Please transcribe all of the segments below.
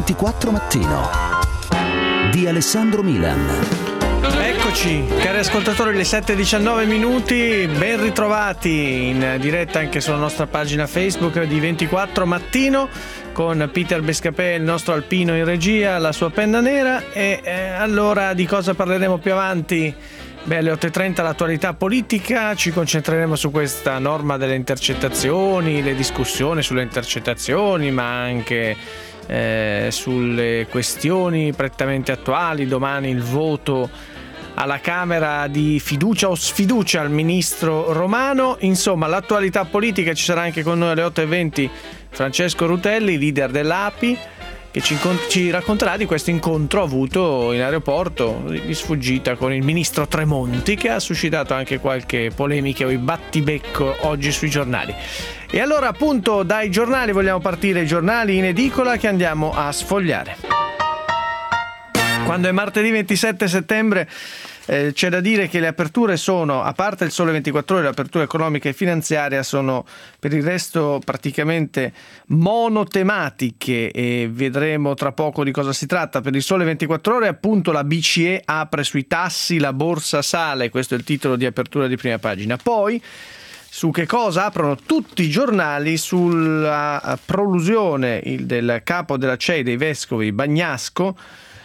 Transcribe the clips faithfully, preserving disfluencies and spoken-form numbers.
ventiquattro Mattino di Alessandro Milan. Eccoci, cari ascoltatori, le sette e diciannove minuti, ben ritrovati in diretta anche sulla nostra pagina Facebook di ventiquattro Mattino con Peter Bescapè, il nostro alpino in regia, la sua penna nera. E eh, allora di cosa parleremo più avanti? Beh, alle otto e trenta l'attualità politica, ci concentreremo su questa norma delle intercettazioni, le discussioni sulle intercettazioni, ma anche eh, sulle questioni prettamente attuali. Domani il voto alla Camera di fiducia o sfiducia al ministro Romano. Insomma, l'attualità politica. Ci sarà anche con noi alle otto e venti Francesco Rutelli, leader dell'A P I, che ci, ci racconterà di questo incontro avuto in aeroporto di sfuggita con il ministro Tremonti, che ha suscitato anche qualche polemica o battibecco oggi sui giornali. E allora appunto dai giornali vogliamo partire, i giornali in edicola che andiamo a sfogliare. Quando è martedì ventisette settembre eh, c'è da dire che le aperture sono, a parte il Sole ventiquattro Ore, l'apertura economica e finanziaria sono per il resto praticamente monotematiche, e vedremo tra poco di cosa si tratta. Per il Sole ventiquattro Ore appunto la B C E apre sui tassi, la borsa sale, questo è il titolo di apertura di prima pagina. Poi su che cosa aprono tutti i giornali? Sulla prolusione il, del capo della C E I dei vescovi Bagnasco,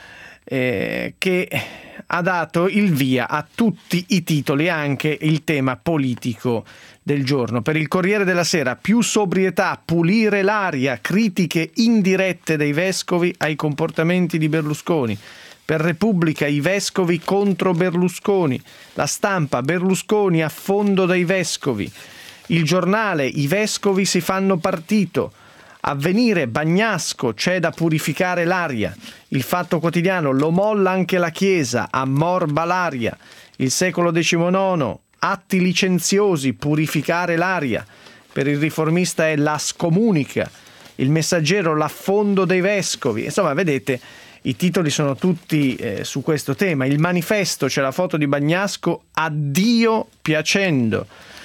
Eh, che ha dato il via a tutti i titoli, anche il tema politico del giorno. Per il Corriere della Sera, più sobrietà, pulire l'aria, critiche indirette dei vescovi ai comportamenti di Berlusconi. Per Repubblica, i vescovi contro Berlusconi. La Stampa, Berlusconi a fondo dai vescovi. Il Giornale, i vescovi si fanno partito. Avvenire, Bagnasco, c'è da purificare l'aria. Il Fatto Quotidiano, lo molla anche la Chiesa, ammorba l'aria. Il Secolo diciannove, atti licenziosi, purificare l'aria. Per il Riformista è la scomunica. Il Messaggero, l'affondo dei vescovi. Insomma, vedete, i titoli sono tutti eh, su questo tema. Il Manifesto, c'è la foto di Bagnasco, addio piacendo.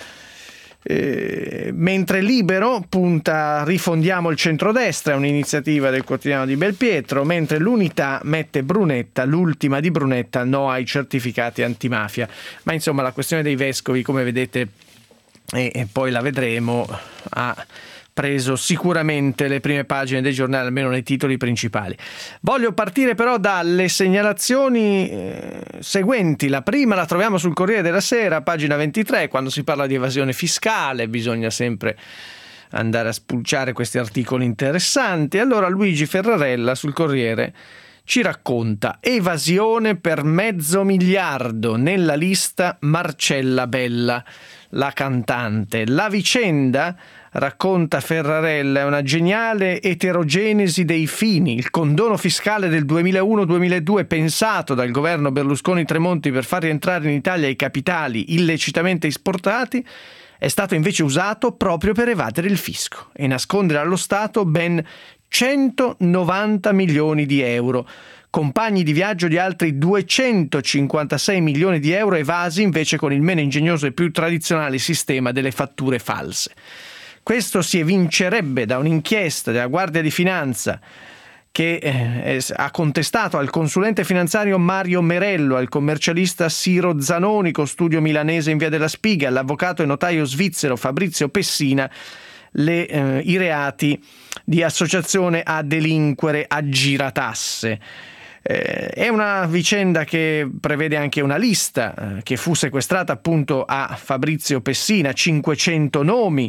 Eh, mentre Libero punta rifondiamo il centrodestra, è un'iniziativa del quotidiano di Belpietro, mentre l'Unità mette Brunetta, l'ultima di Brunetta, no ai certificati antimafia. Ma insomma la questione dei vescovi, come vedete, e, e poi la vedremo, ha preso sicuramente le prime pagine dei giornali, almeno nei titoli principali. Voglio partire però dalle segnalazioni eh, seguenti. La prima la troviamo sul Corriere della Sera, pagina ventitré, quando si parla di evasione fiscale bisogna sempre andare a spulciare questi articoli interessanti. Allora Luigi Ferrarella sul Corriere ci racconta: evasione per mezzo miliardo, nella lista Marcella Bella, la cantante. La vicenda, racconta Ferrarella, è una geniale eterogenesi dei fini. Il condono fiscale del duemilauno duemiladue, pensato dal governo Berlusconi-Tremonti per far rientrare in Italia i capitali illecitamente esportati, è stato invece usato proprio per evadere il fisco e nascondere allo Stato ben centonovanta milioni di euro. Compagni di viaggio di altri duecentocinquantasei milioni di euro evasi invece con il meno ingegnoso e più tradizionale sistema delle fatture false. Questo si evincerebbe da un'inchiesta della Guardia di Finanza che eh, ha contestato al consulente finanziario Mario Merello, al commercialista Siro Zanoni con studio milanese in via della Spiga, all'avvocato e notaio svizzero Fabrizio Pessina, le, eh, i reati di associazione a delinquere a giratasse. Eh, è una vicenda che prevede anche una lista eh, che fu sequestrata appunto a Fabrizio Pessina, cinquecento nomi.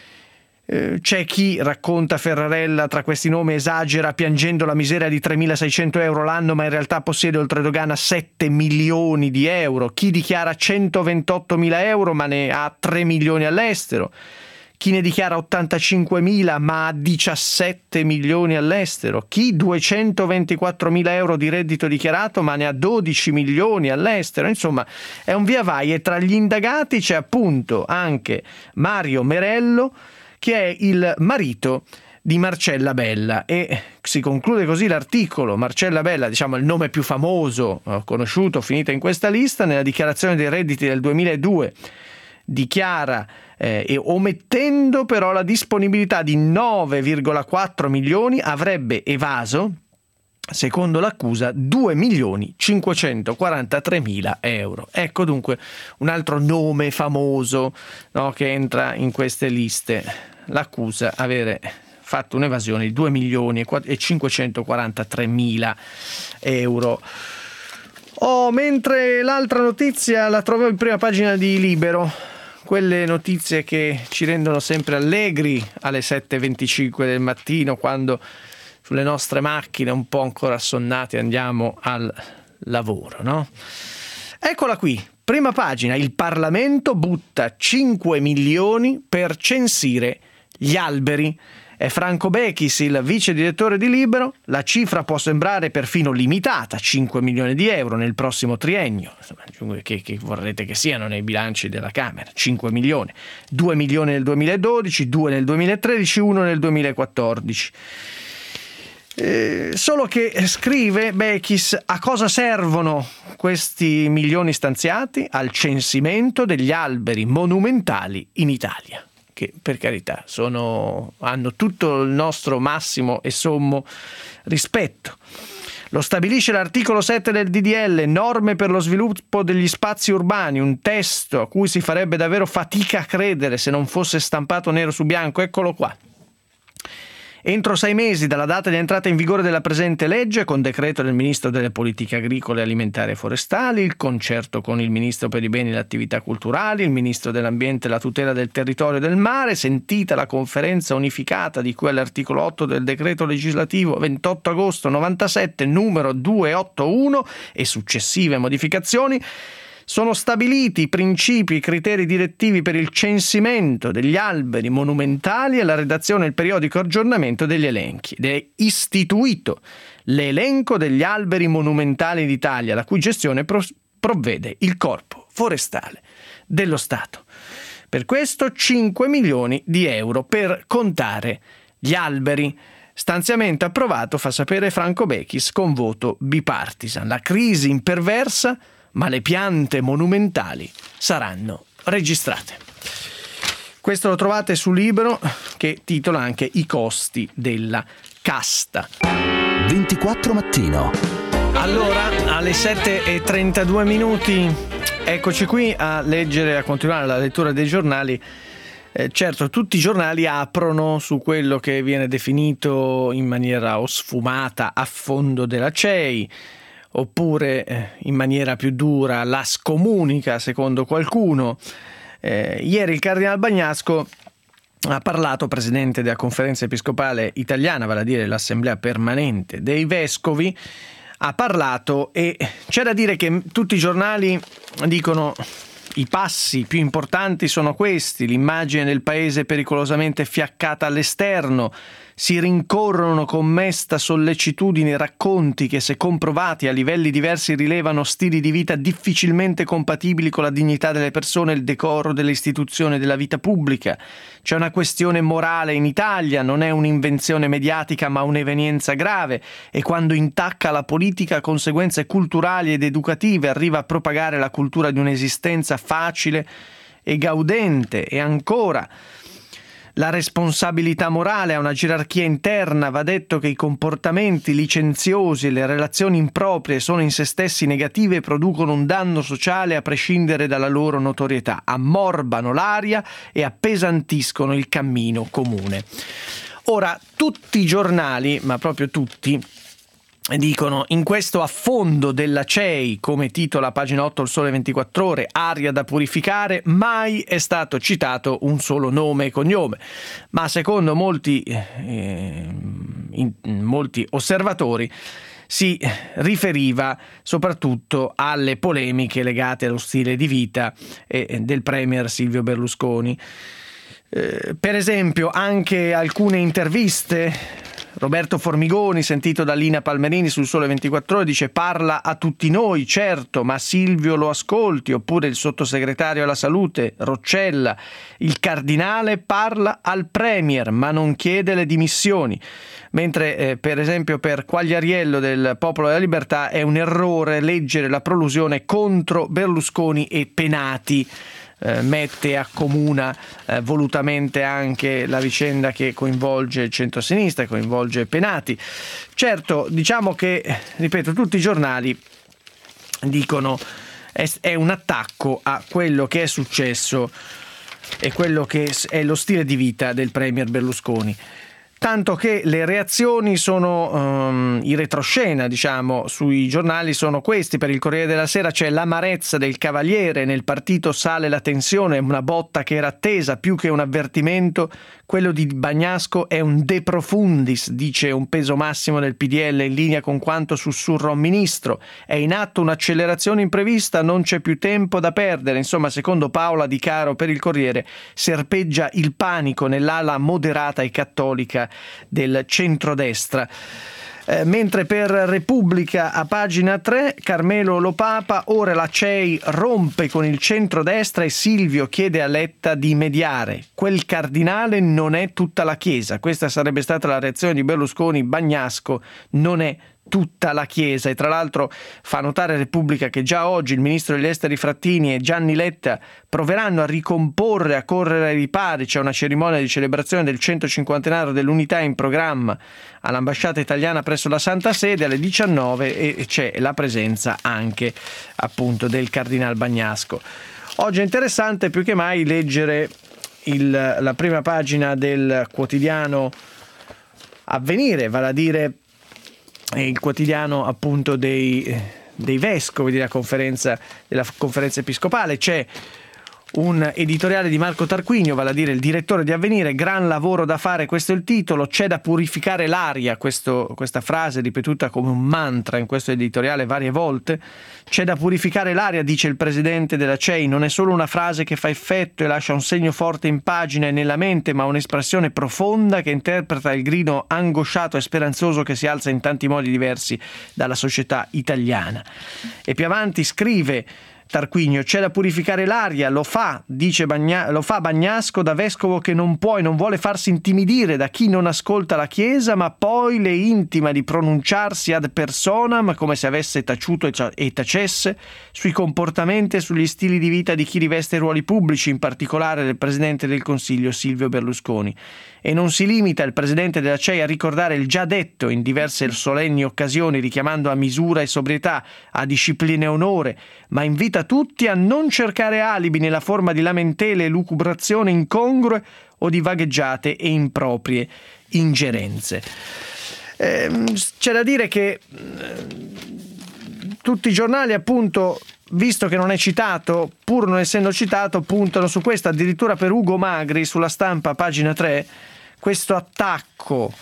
Eh, c'è chi, racconta Ferrarella, tra questi nomi esagera piangendo la miseria di tremilaseicento euro l'anno, ma in realtà possiede oltredogana sette milioni di euro. Chi dichiara centoventottomila euro ma ne ha tre milioni all'estero. Chi ne dichiara ottantacinquemila ma ha diciassette milioni all'estero. Chi duecentoventiquattromila euro di reddito dichiarato ma ne ha dodici milioni all'estero. Insomma, è un via vai, e tra gli indagati c'è appunto anche Mario Merello, che è il marito di Marcella Bella, e si conclude così l'articolo. Marcella Bella, diciamo il nome più famoso, conosciuto, finita in questa lista. Nella dichiarazione dei redditi del duemiladue dichiara eh, e omettendo però la disponibilità di nove virgola quattro milioni avrebbe evaso secondo l'accusa, due milioni cinquecentoquarantatremila euro. Ecco dunque un altro nome famoso, no, che entra in queste liste. L'accusa avere fatto un'evasione di due milioni e cinquecentoquarantatremila euro. Oh, mentre l'altra notizia la trovo in prima pagina di Libero, quelle notizie che ci rendono sempre allegri alle sette e venticinque del mattino, quando sulle nostre macchine un po' ancora assonnate andiamo al lavoro, no? Eccola qui, prima pagina: il Parlamento butta cinque milioni per censire gli alberi. È Franco Bechis, il vice direttore di Libero. La cifra può sembrare perfino limitata, cinque milioni di euro nel prossimo triennio. Insomma, che, che vorrete che siano nei bilanci della Camera? cinque milioni. due milioni nel duemiladodici, due nel duemilatredici, uno nel duemilaquattordici. Eh, solo che, scrive Bechis, a cosa servono questi milioni stanziati? Al censimento degli alberi monumentali in Italia, che per carità sono, hanno tutto il nostro massimo e sommo rispetto. Lo stabilisce l'articolo sette del D D L, norme per lo sviluppo degli spazi urbani, un testo a cui si farebbe davvero fatica a credere se non fosse stampato nero su bianco. Eccolo qua. Entro sei mesi dalla data di entrata in vigore della presente legge, con decreto del Ministro delle Politiche Agricole, Alimentari e Forestali, il concerto con il Ministro per i Beni e le Attività Culturali, il Ministro dell'Ambiente e la Tutela del Territorio e del Mare, sentita la conferenza unificata di cui all'articolo otto del decreto legislativo ventotto agosto novantasette numero duecentottantuno e successive modificazioni, sono stabiliti i principi e i criteri direttivi per il censimento degli alberi monumentali e la redazione del periodico aggiornamento degli elenchi. Ed è istituito l'elenco degli alberi monumentali d'Italia, la cui gestione provvede il Corpo Forestale dello Stato. Per questo cinque milioni di euro per contare gli alberi. Stanziamento approvato, fa sapere Franco Bechis, con voto bipartisan. La crisi imperversa, ma le piante monumentali saranno registrate. Questo lo trovate su Libero, che titola anche I costi della casta. ventiquattro mattino. Allora, alle sette e trentadue minuti, eccoci qui a leggere, a continuare la lettura dei giornali. Eh, certo, tutti i giornali aprono su quello che viene definito in maniera o sfumata affondo della C E I, oppure eh, in maniera più dura la scomunica, secondo qualcuno. Eh, ieri il Cardinal Bagnasco ha parlato, presidente della Conferenza Episcopale Italiana, vale a dire l'Assemblea Permanente dei Vescovi, ha parlato e c'è da dire che tutti i giornali dicono i passi più importanti sono questi: l'immagine del paese pericolosamente fiaccata all'esterno, si rincorrono con mesta sollecitudine racconti che, se comprovati a livelli diversi, rilevano stili di vita difficilmente compatibili con la dignità delle persone e il decoro delle istituzioni e della vita pubblica. C'è una questione morale in Italia, non è un'invenzione mediatica ma un'evenienza grave, e quando intacca la politica conseguenze culturali ed educative, arriva a propagare la cultura di un'esistenza facile e gaudente. E ancora, la responsabilità morale ha una gerarchia interna. Va detto che i comportamenti licenziosi e le relazioni improprie sono in se stessi negative e producono un danno sociale a prescindere dalla loro notorietà, ammorbano l'aria e appesantiscono il cammino comune. Ora, tutti i giornali, ma proprio tutti, dicono: in questo affondo della C E I, come titola pagina otto il Sole ventiquattro Ore, aria da purificare, mai è stato citato un solo nome e cognome, ma secondo molti, eh, in, molti osservatori si riferiva soprattutto alle polemiche legate allo stile di vita eh, del premier Silvio Berlusconi. Eh, per esempio, anche alcune interviste. Roberto Formigoni, sentito da Lina Palmerini sul Sole ventiquattro Ore, dice: parla a tutti noi, certo, ma Silvio lo ascolti. Oppure il sottosegretario alla salute Roccella: il cardinale parla al premier ma non chiede le dimissioni. Mentre eh, per esempio per Quagliariello del Popolo della Libertà è un errore leggere la prolusione contro Berlusconi e Penati. eh, mette e accomuna eh, volutamente anche la vicenda che coinvolge il centro-sinistra, coinvolge Penati. Certo, diciamo che, ripeto, tutti i giornali dicono è, è un attacco a quello che è successo e quello che è lo stile di vita del premier Berlusconi. Tanto che le reazioni sono um, in retroscena, diciamo, sui giornali sono questi. Per il Corriere della Sera c'è l'amarezza del Cavaliere, nel partito sale la tensione, una botta che era attesa più che un avvertimento. Quello di Bagnasco è un de profundis, dice un peso massimo del P D L in linea con quanto sussurra un ministro. È in atto un'accelerazione imprevista, non c'è più tempo da perdere. Insomma, secondo Paola Di Caro per il Corriere, serpeggia il panico nell'ala moderata e cattolica del centrodestra. Eh, mentre per Repubblica a pagina tre, Carmelo Lopapa, ora la C E I rompe con il centrodestra e Silvio chiede a Letta di mediare. Quel cardinale non è tutta la Chiesa. Questa sarebbe stata la reazione di Berlusconi. Bagnasco non è tutta la Chiesa. E tra l'altro fa notare Repubblica che già oggi il ministro degli esteri Frattini e Gianni Letta proveranno a ricomporre, a correre ai ripari. C'è una cerimonia di celebrazione del centocinquantenario dell'unità in programma all'ambasciata italiana presso la Santa Sede alle diciannove e c'è la presenza anche appunto del cardinal Bagnasco. Oggi è interessante più che mai leggere il, la prima pagina del quotidiano Avvenire, vale a dire il quotidiano appunto dei, dei vescovi della conferenza, della conferenza episcopale. C'è un editoriale di Marco Tarquinio, vale a dire il direttore di Avvenire. Gran lavoro da fare, questo è il titolo. C'è da purificare l'aria, questo, questa frase ripetuta come un mantra in questo editoriale varie volte. C'è da purificare l'aria, dice il presidente della C E I. Non è solo una frase che fa effetto e lascia un segno forte in pagina e nella mente, ma un'espressione profonda che interpreta il grido angosciato e speranzoso che si alza in tanti modi diversi dalla società italiana. E più avanti scrive Tarquinio: c'è da purificare l'aria, lo fa, dice Bagna, lo fa Bagnasco da vescovo che non può e non vuole farsi intimidire da chi non ascolta la Chiesa, ma poi le intima di pronunciarsi ad personam, come se avesse taciuto e tacesse, sui comportamenti e sugli stili di vita di chi riveste ruoli pubblici, in particolare del Presidente del Consiglio Silvio Berlusconi. E non si limita il Presidente della C E I a ricordare il già detto in diverse solenni occasioni, richiamando a misura e sobrietà, a disciplina e onore, ma invita tutti a non cercare alibi nella forma di lamentele e lucubrazioni incongrue o di vagheggiate e improprie ingerenze. Eh, c'è da dire che eh, tutti i giornali, appunto, visto che non è citato, pur non essendo citato, puntano su questo. Addirittura per Ugo Magri sulla Stampa, pagina tre, questo attacco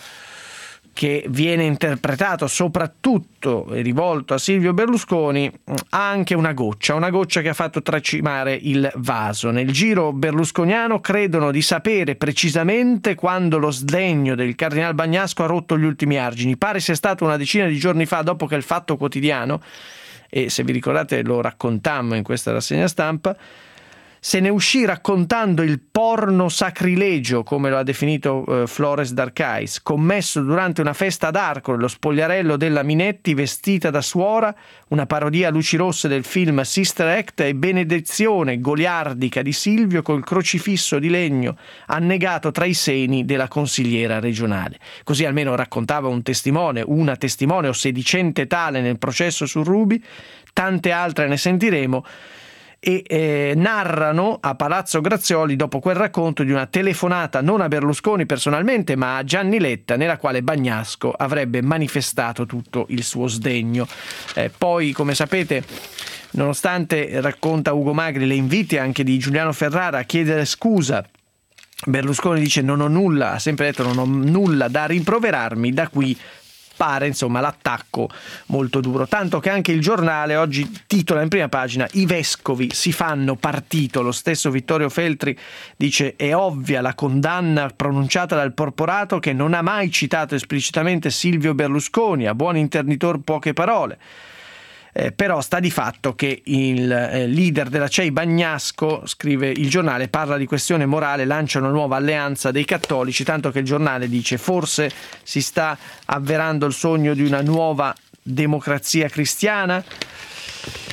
che viene interpretato soprattutto e rivolto a Silvio Berlusconi ha anche una goccia, una goccia che ha fatto tracimare il vaso. Nel giro berlusconiano credono di sapere precisamente quando lo sdegno del cardinal Bagnasco ha rotto gli ultimi argini. Pare sia stato una decina di giorni fa, dopo che il Fatto Quotidiano, e se vi ricordate lo raccontammo in questa rassegna stampa, se ne uscì raccontando il porno sacrilegio, come lo ha definito eh, Flores d'Arcais, commesso durante una festa ad Arcore, lo spogliarello della Minetti vestita da suora, una parodia a luci rosse del film Sister Act, e benedizione goliardica di Silvio col crocifisso di legno annegato tra i seni della consigliera regionale. Così almeno raccontava un testimone, una testimone o sedicente tale nel processo su Ruby. Tante altre ne sentiremo. E eh, narrano a Palazzo Grazioli dopo quel racconto di una telefonata non a Berlusconi personalmente ma a Gianni Letta, nella quale Bagnasco avrebbe manifestato tutto il suo sdegno. Eh, poi, come sapete, nonostante, racconta Ugo Magri, le inviti anche di Giuliano Ferrara a chiedere scusa, Berlusconi dice: non ho nulla, ha sempre detto non ho nulla da rimproverarmi. Da qui pare, insomma, l'attacco molto duro, tanto che anche il Giornale oggi titola in prima pagina: i vescovi si fanno partito. Lo stesso Vittorio Feltri dice: è ovvia la condanna pronunciata dal porporato che non ha mai citato esplicitamente Silvio Berlusconi, a buon internitor poche parole. Eh, però sta di fatto che il eh, leader della C E I Bagnasco, scrive il Giornale, parla di questione morale, lancia una nuova alleanza dei cattolici, tanto che il Giornale dice: forse si sta avverando il sogno di una nuova democrazia cristiana.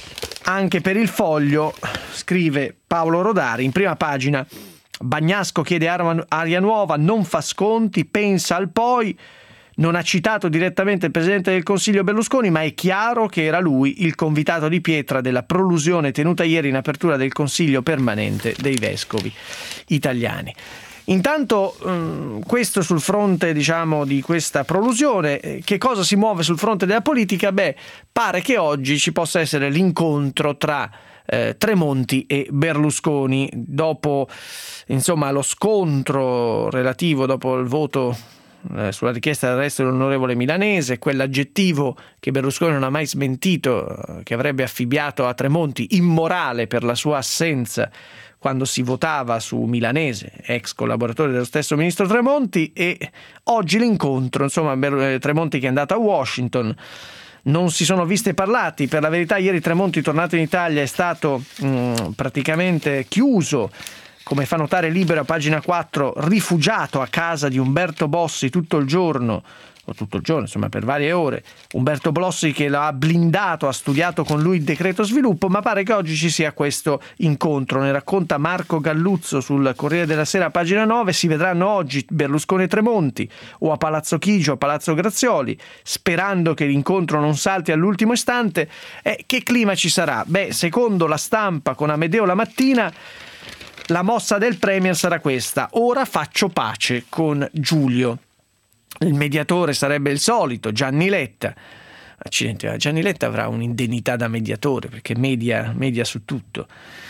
Anche per il Foglio, scrive Paolo Rodari, in prima pagina: Bagnasco chiede aria nuova, non fa sconti, pensa al poi. Non ha citato direttamente il Presidente del Consiglio Berlusconi, ma è chiaro che era lui il convitato di pietra della prolusione tenuta ieri in apertura del Consiglio permanente dei Vescovi italiani. Intanto questo sul fronte, diciamo, di questa prolusione. Che cosa si muove sul fronte della politica? Beh, pare che oggi ci possa essere l'incontro tra eh, Tremonti e Berlusconi dopo, insomma, lo scontro relativo dopo il voto eh, sulla richiesta d'arresto dell'onorevole Milanese, quell'aggettivo che Berlusconi non ha mai smentito, che avrebbe affibbiato a Tremonti immorale per la sua assenza quando si votava su Milanese, ex collaboratore dello stesso ministro Tremonti. E oggi l'incontro, insomma, Tremonti che è andato a Washington, non si sono viste parlati. Per la verità ieri Tremonti, tornato in Italia, è stato mh, praticamente chiuso, come fa notare Libero a pagina quattro, rifugiato a casa di Umberto Bossi tutto il giorno, o tutto il giorno, insomma per varie ore. Umberto Bossi che l'ha blindato, ha studiato con lui il decreto sviluppo, ma pare che oggi ci sia questo incontro. Ne racconta Marco Galluzzo sul Corriere della Sera a pagina nove. Si vedranno oggi Berlusconi e Tremonti, o a Palazzo Chigi o a Palazzo Grazioli, sperando che l'incontro non salti all'ultimo istante. Eh, che clima ci sarà? Beh, secondo La Stampa con Amedeo La Mattina, la mossa del Premier sarà questa: ora faccio pace con Giulio. Il mediatore sarebbe il solito, Gianni Letta. Accidenti, Gianni Letta avrà un'indennità da mediatore perché media, media su tutto.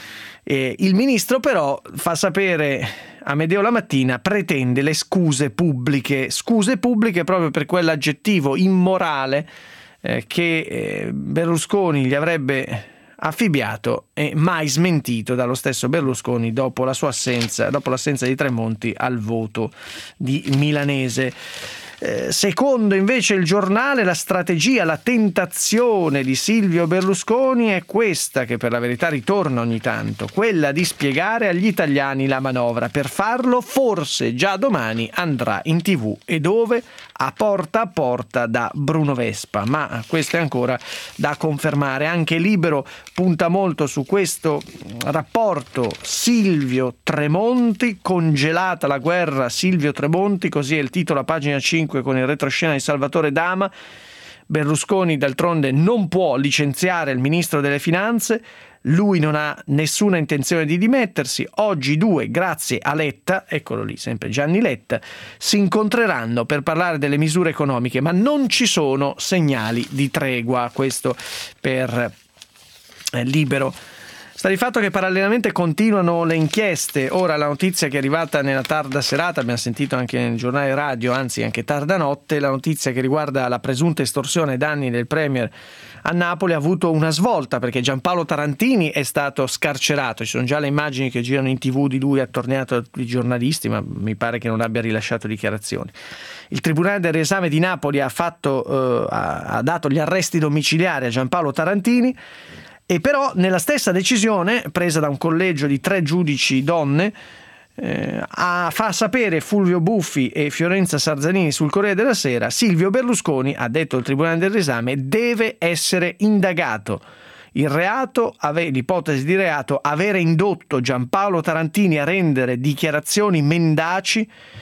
E il ministro però, fa sapere Amedeo La Mattina, pretende le scuse pubbliche, scuse pubbliche proprio per quell'aggettivo immorale eh, che eh, Berlusconi gli avrebbe affibbiato e mai smentito dallo stesso Berlusconi dopo la sua assenza, dopo l'assenza di Tremonti al voto di Milanese. Eh, secondo invece il Giornale, la strategia, la tentazione di Silvio Berlusconi è questa, che per la verità ritorna ogni tanto, quella di spiegare agli italiani la manovra. Per farlo forse già domani andrà in tv, e dove? A Porta a Porta da Bruno Vespa, ma questo è ancora da confermare. Anche Libero punta molto su questo rapporto Silvio-Tremonti, congelata la guerra Silvio-Tremonti, così è il titolo a pagina cinque con il retroscena di Salvatore Dama. Berlusconi d'altronde non può licenziare il ministro delle finanze, lui non ha nessuna intenzione di dimettersi. Oggi i due, grazie a Letta, eccolo lì sempre Gianni Letta, si incontreranno per parlare delle misure economiche, ma non ci sono segnali di tregua. Questo per eh, Libero. Sta di fatto che parallelamente continuano le inchieste. Ora la notizia che è arrivata nella tarda serata, abbiamo sentito anche nel giornale radio, anzi anche tarda notte, la notizia che riguarda la presunta estorsione ai danni del Premier a Napoli ha avuto una svolta, perché Giampaolo Tarantini è stato scarcerato. Ci sono già le immagini che girano in tv di lui attorniato da tutti i giornalisti, ma mi pare che non abbia rilasciato dichiarazioni. Il Tribunale del Riesame di Napoli ha, fatto, eh, ha dato gli arresti domiciliari a Giampaolo Tarantini. E però nella stessa decisione, presa da un collegio di tre giudici donne, eh, a, fa sapere Fulvio Buffi e Fiorenza Sarzanini sul Corriere della Sera, Silvio Berlusconi, ha detto il Tribunale del Riesame, deve essere indagato. Il reato, l'ipotesi di reato, avere indotto Giampaolo Tarantini a rendere dichiarazioni mendaci,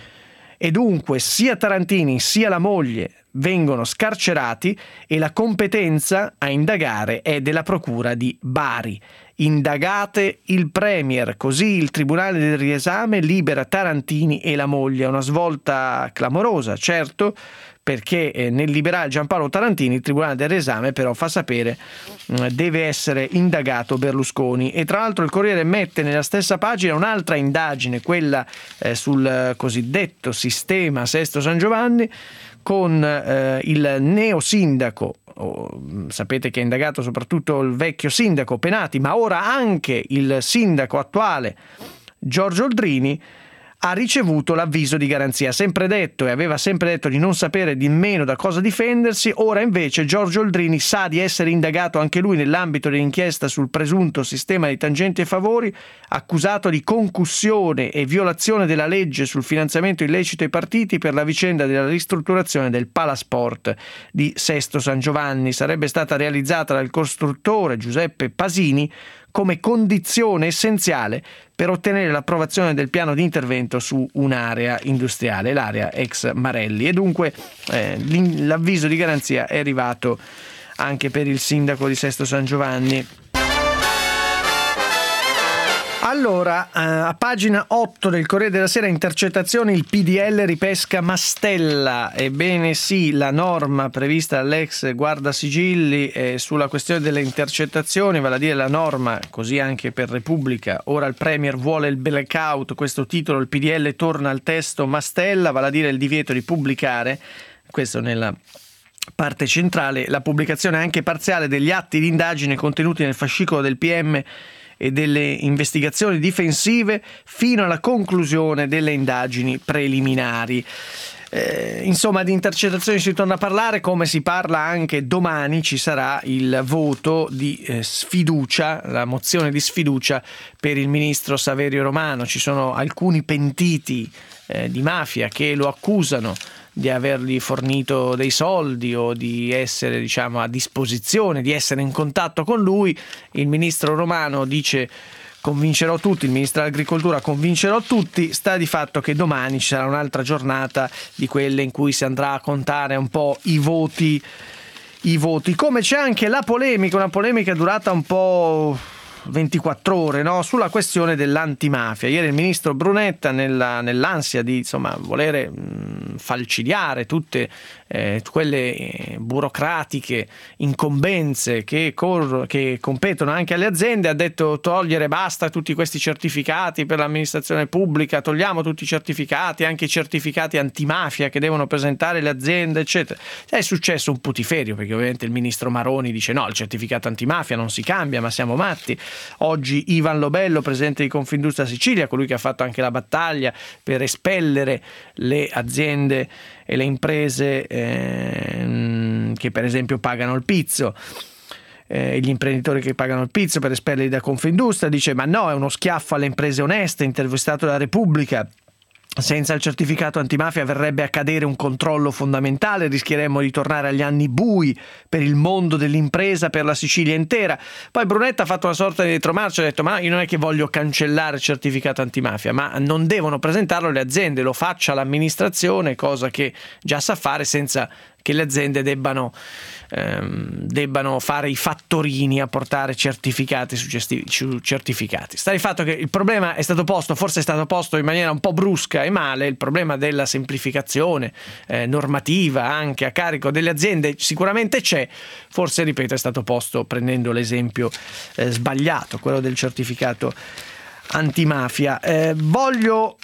e dunque sia Tarantini sia la moglie vengono scarcerati, e la competenza a indagare è della Procura di Bari. Indagate il Premier, così il Tribunale del Riesame libera Tarantini e la moglie. Una svolta clamorosa, certo, perché nel liberare Giampaolo Tarantini il Tribunale del Riesame però fa sapere deve essere indagato Berlusconi. E tra l'altro il Corriere mette nella stessa pagina un'altra indagine, quella eh, sul cosiddetto sistema Sesto San Giovanni, con eh, il neo sindaco, oh, sapete che è indagato soprattutto il vecchio sindaco Penati, ma ora anche il sindaco attuale Giorgio Oldrini, ha ricevuto l'avviso di garanzia. Sempre detto e aveva sempre detto di non sapere di meno da cosa difendersi, ora invece Giorgio Oldrini sa di essere indagato anche lui nell'ambito dell'inchiesta sul presunto sistema di tangenti e favori, accusato di concussione e violazione della legge sul finanziamento illecito ai partiti per la vicenda della ristrutturazione del Palasport di Sesto San Giovanni. Sarebbe stata realizzata dal costruttore Giuseppe Pasini come condizione essenziale per ottenere l'approvazione del piano di intervento su un'area industriale, l'area ex Marelli. E dunque eh, l'avviso di garanzia è arrivato anche per il sindaco di Sesto San Giovanni. Allora, a pagina otto del Corriere della Sera, intercettazioni, il P D L ripesca Mastella. Ebbene sì, la norma prevista dall'ex guardasigilli eh, sulla questione delle intercettazioni, vale a dire la norma, così anche per Repubblica, ora il Premier vuole il blackout, questo titolo, il P D L torna al testo Mastella, vale a dire il divieto di pubblicare, questo nella parte centrale, la pubblicazione anche parziale degli atti di indagine contenuti nel fascicolo del P M e delle investigazioni difensive fino alla conclusione delle indagini preliminari. Eh, insomma, di intercettazioni si torna a parlare, come si parla anche domani. Ci sarà il voto di eh, sfiducia, la mozione di sfiducia per il ministro Saverio Romano. Ci sono alcuni pentiti eh, di mafia che lo accusano di avergli fornito dei soldi o di essere, diciamo, a disposizione, di essere in contatto con lui. Il ministro Romano dice: convincerò tutti, il ministro dell'Agricoltura convincerò tutti. Sta di fatto che domani ci sarà un'altra giornata di quelle in cui si andrà a contare un po' i voti, i voti. Come c'è anche la polemica, una polemica durata un po' ventiquattro ore, no? Sulla questione dell'antimafia. Ieri il ministro Brunetta, nella, nell'ansia di insomma volere mh, falcidiare tutte eh, quelle eh, burocratiche incombenze che, cor- che competono anche alle aziende, ha detto: togliere basta tutti questi certificati per l'amministrazione pubblica, togliamo tutti i certificati, anche i certificati antimafia che devono presentare le aziende, eccetera. È successo un putiferio, perché ovviamente il ministro Maroni dice: no, il certificato antimafia non si cambia, ma siamo matti. Oggi Ivan Lobello, presidente di Confindustria Sicilia, colui che ha fatto anche la battaglia per espellere le aziende e le imprese eh, che per esempio pagano il pizzo, eh, gli imprenditori che pagano il pizzo, per espellerli da Confindustria, dice: ma no, è uno schiaffo alle imprese oneste. Intervistato dalla Repubblica: senza il certificato antimafia verrebbe a cadere un controllo fondamentale, rischieremmo di tornare agli anni bui per il mondo dell'impresa, per la Sicilia intera. Poi Brunetta ha fatto una sorta di retromarcia, ha detto: ma io non è che voglio cancellare il certificato antimafia, ma non devono presentarlo le aziende, lo faccia l'amministrazione, cosa che già sa fare, senza che le aziende debbano, ehm, debbano fare i fattorini a portare certificati su, gesti- su certificati. Sta di fatto che il problema è stato posto, forse è stato posto in maniera un po' brusca e male, il problema della semplificazione eh, normativa anche a carico delle aziende sicuramente c'è, forse, ripeto, è stato posto prendendo l'esempio eh, sbagliato, quello del certificato antimafia. Eh, voglio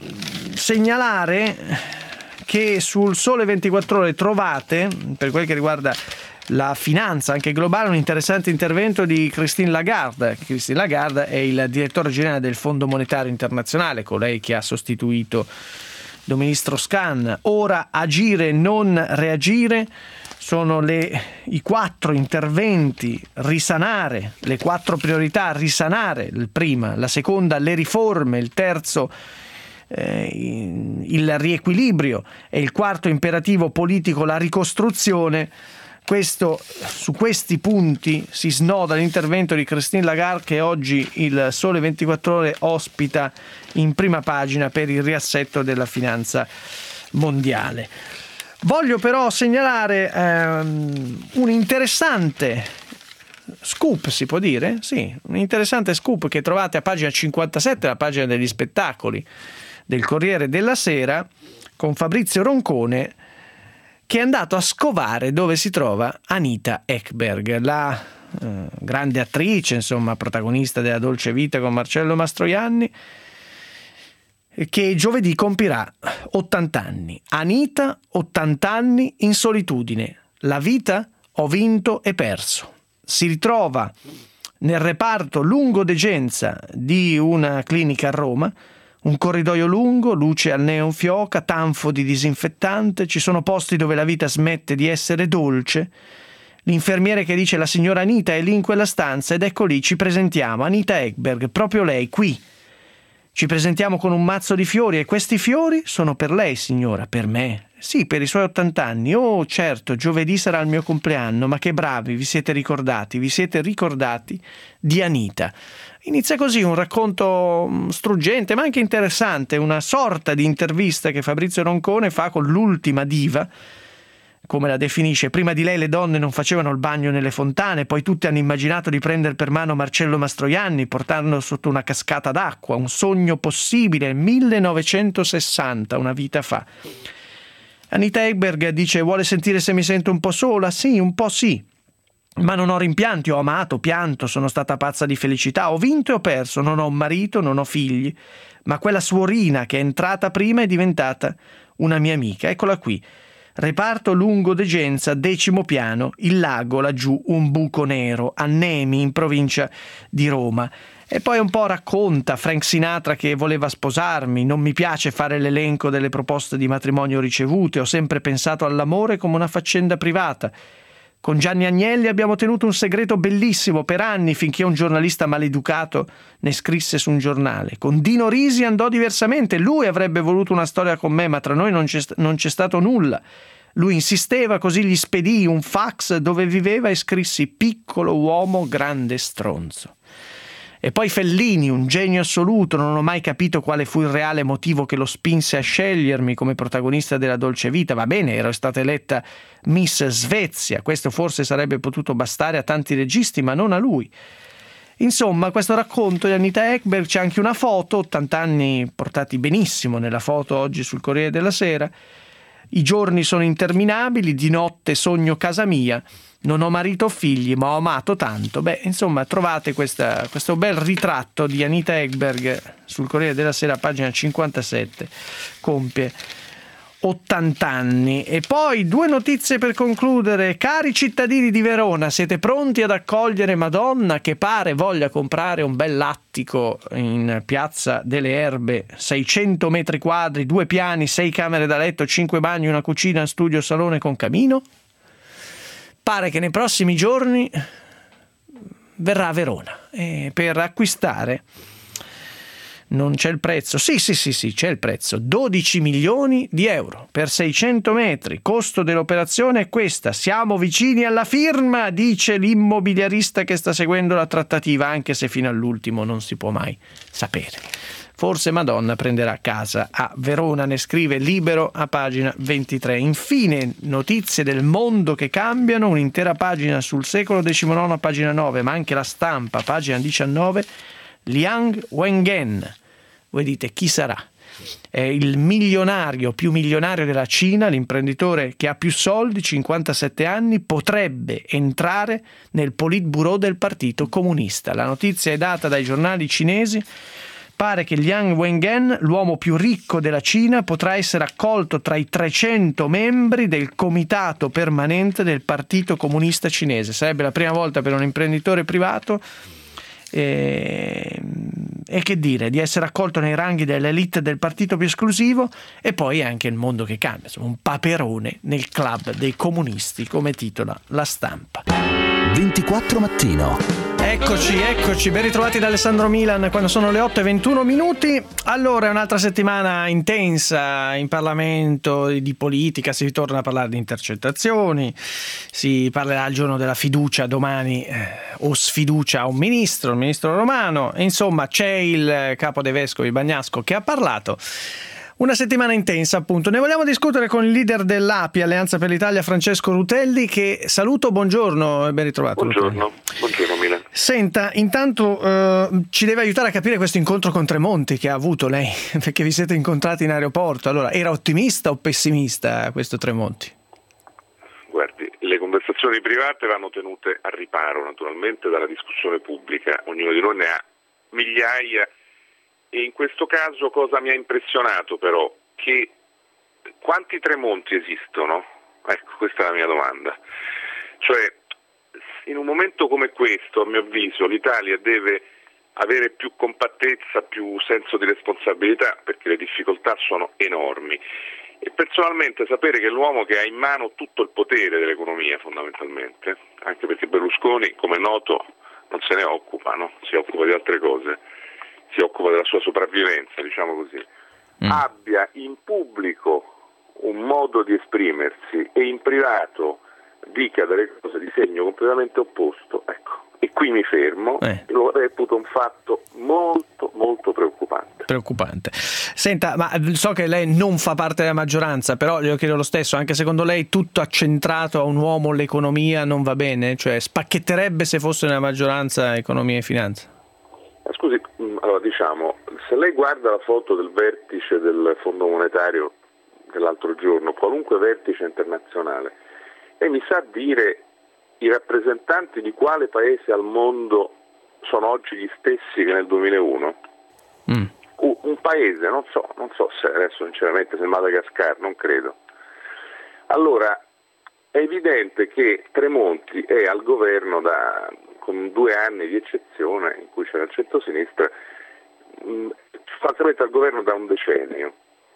segnalare che sul Sole ventiquattro Ore trovate, per quel che riguarda la finanza anche globale, un interessante intervento di Christine Lagarde. Christine Lagarde è il direttore generale del Fondo Monetario Internazionale, colei che ha sostituito Dominique Strauss-Kahn. Ora agire, non reagire, sono le, i quattro interventi: risanare, le quattro priorità: risanare, il prima, la seconda le riforme, il terzo Eh, il riequilibrio, e il quarto imperativo politico la ricostruzione. Questo, su questi punti si snoda l'intervento di Christine Lagarde, che oggi il Sole ventiquattro Ore ospita in prima pagina per il riassetto della finanza mondiale. Voglio però segnalare ehm, un interessante scoop, si può dire? Sì, un interessante scoop che trovate a pagina cinquantasette, la pagina degli spettacoli del Corriere della Sera, con Fabrizio Roncone, che è andato a scovare dove si trova Anita Ekberg, la eh, grande attrice, insomma, protagonista della Dolce Vita con Marcello Mastroianni, che giovedì compirà ottanta anni. Anita, ottanta anni in solitudine. La vita, ho vinto e perso. Si ritrova nel reparto lungodegenza di una clinica a Roma, Un corridoio lungo, luce al neon fioca, tanfo di disinfettante, ci sono posti dove la vita smette di essere dolce. L'infermiere che dice la signora Anita è lì in quella stanza ed ecco lì ci presentiamo, Anita Ekberg, proprio lei, qui. Ci presentiamo con un mazzo di fiori e questi fiori sono per lei, signora, per me. Sì, per i suoi ottanta anni. Oh, certo, giovedì sarà il mio compleanno, ma che bravi, vi siete ricordati, vi siete ricordati di Anita. Inizia così un racconto struggente, ma anche interessante, una sorta di intervista che Fabrizio Roncone fa con l'ultima diva, come la definisce. Prima di lei le donne non facevano il bagno nelle fontane, poi tutti hanno immaginato di prendere per mano Marcello Mastroianni, portarlo sotto una cascata d'acqua, un sogno possibile, millenovecentosessanta, una vita fa. Anita Ekberg dice: vuole sentire se mi sento un po' sola? Sì, un po' sì. Ma non ho rimpianti, ho amato, pianto, sono stata pazza di felicità, ho vinto e ho perso, non ho un marito, non ho figli. Ma quella suorina che è entrata prima è diventata una mia amica. Eccola qui. Reparto lungo degenza, decimo piano, il lago laggiù, un buco nero, a Nemi, in provincia di Roma. E poi un po' racconta Frank Sinatra che voleva sposarmi, non mi piace fare l'elenco delle proposte di matrimonio ricevute, ho sempre pensato all'amore come una faccenda privata. Con Gianni Agnelli abbiamo tenuto un segreto bellissimo per anni, finché un giornalista maleducato ne scrisse su un giornale. Con Dino Risi andò diversamente, lui avrebbe voluto una storia con me, ma tra noi non c'è, non c'è stato nulla. Lui insisteva, così gli spedii un fax dove viveva e scrissi: piccolo uomo, grande stronzo. E poi Fellini, un genio assoluto, non ho mai capito quale fu il reale motivo che lo spinse a scegliermi come protagonista della Dolce Vita. Va bene, ero stata eletta Miss Svezia, questo forse sarebbe potuto bastare a tanti registi, ma non a lui. Insomma, questo racconto di Anita Ekberg, c'è anche una foto, ottanta anni portati benissimo nella foto oggi sul Corriere della Sera. I giorni sono interminabili, di notte sogno casa mia, non ho marito o figli, ma ho amato tanto. Beh, insomma, trovate questa, questo bel ritratto di Anita Ekberg sul Corriere della Sera, pagina cinquantasette, compie ottanta anni. E poi due notizie per concludere. Cari cittadini di Verona, siete pronti ad accogliere Madonna che pare voglia comprare un bell'attico in Piazza delle Erbe, seicento metri quadri, due piani, sei camere da letto, cinque bagni, una cucina, studio, salone con camino? Pare che nei prossimi giorni verrà a Verona e per acquistare non c'è il prezzo. Sì, sì, sì, sì, c'è il prezzo. dodici milioni di euro per seicento metri. Costo dell'operazione è questa. Siamo vicini alla firma, dice l'immobiliarista che sta seguendo la trattativa, anche se fino all'ultimo non si può mai sapere. Forse Madonna prenderà casa a Verona, ne scrive Libero a pagina ventitré. Infine, notizie del mondo che cambiano, un'intera pagina sul secolo diciannove a pagina nove, ma anche La Stampa, pagina diciannove. Liang Wengen, voi dite chi sarà? È il milionario più milionario della Cina, l'imprenditore che ha più soldi, cinquantasette anni, potrebbe entrare nel Politburo del Partito Comunista. La notizia è data dai giornali cinesi. Pare che Liang Wengen, l'uomo più ricco della Cina, potrà essere accolto tra i trecento membri del comitato permanente del Partito Comunista Cinese. Sarebbe la prima volta per un imprenditore privato e, e che dire, di essere accolto nei ranghi dell'elite del partito più esclusivo. E poi anche il mondo che cambia, insomma, un paperone nel club dei comunisti, come titola La Stampa. ventiquattro Mattino. Eccoci, eccoci, ben ritrovati da Alessandro Milan quando sono le otto e ventuno minuti. Allora, è un'altra settimana intensa in Parlamento di politica, si ritorna a parlare di intercettazioni, si parlerà il giorno della fiducia domani eh, o sfiducia a un ministro, il ministro Romano, e insomma c'è il capo dei vescovi Bagnasco che ha parlato. Una settimana intensa, appunto. Ne vogliamo discutere con il leader dell'A P I, Alleanza per l'Italia, Francesco Rutelli, che saluto, buongiorno e ben ritrovato. Buongiorno, buongiorno Milan. Senta, intanto eh, ci deve aiutare a capire questo incontro con Tremonti che ha avuto lei, perché vi siete incontrati in aeroporto. Allora, era ottimista o pessimista questo Tremonti? Guardi, le conversazioni private vanno tenute a riparo, naturalmente, dalla discussione pubblica. Ognuno di noi ne ha migliaia. E in questo caso cosa mi ha impressionato però? Che quanti Tremonti esistono? Ecco, questa è la mia domanda. Cioè, in un momento come questo, a mio avviso, l'Italia deve avere più compattezza, più senso di responsabilità, perché le difficoltà sono enormi. E personalmente sapere che l'uomo che ha in mano tutto il potere dell'economia fondamentalmente, anche perché Berlusconi, come è noto, non se ne occupa, no? Si occupa di altre cose, si occupa della sua sopravvivenza, diciamo così, mm. abbia in pubblico un modo di esprimersi e in privato dica delle cose di segno completamente opposto, ecco, e qui mi fermo, eh. lo reputo un fatto molto molto preoccupante. Preoccupante. Senta, ma so che lei non fa parte della maggioranza, però glielo chiedo lo stesso, anche secondo lei tutto accentrato a un uomo l'economia non va bene? Cioè spacchetterebbe se fosse nella maggioranza economia e finanza? Scusi, allora diciamo, se lei guarda la foto del vertice del Fondo Monetario dell'altro giorno, qualunque vertice internazionale, lei mi sa dire i rappresentanti di quale paese al mondo sono oggi gli stessi che nel duemilauno? Mm. Un paese, non so, non so se adesso sinceramente se Madagascar, non credo. Allora, è evidente che Tremonti è al governo da, con due anni di eccezione in cui c'era il centro-sinistra, sostanzialmente al governo da un decennio.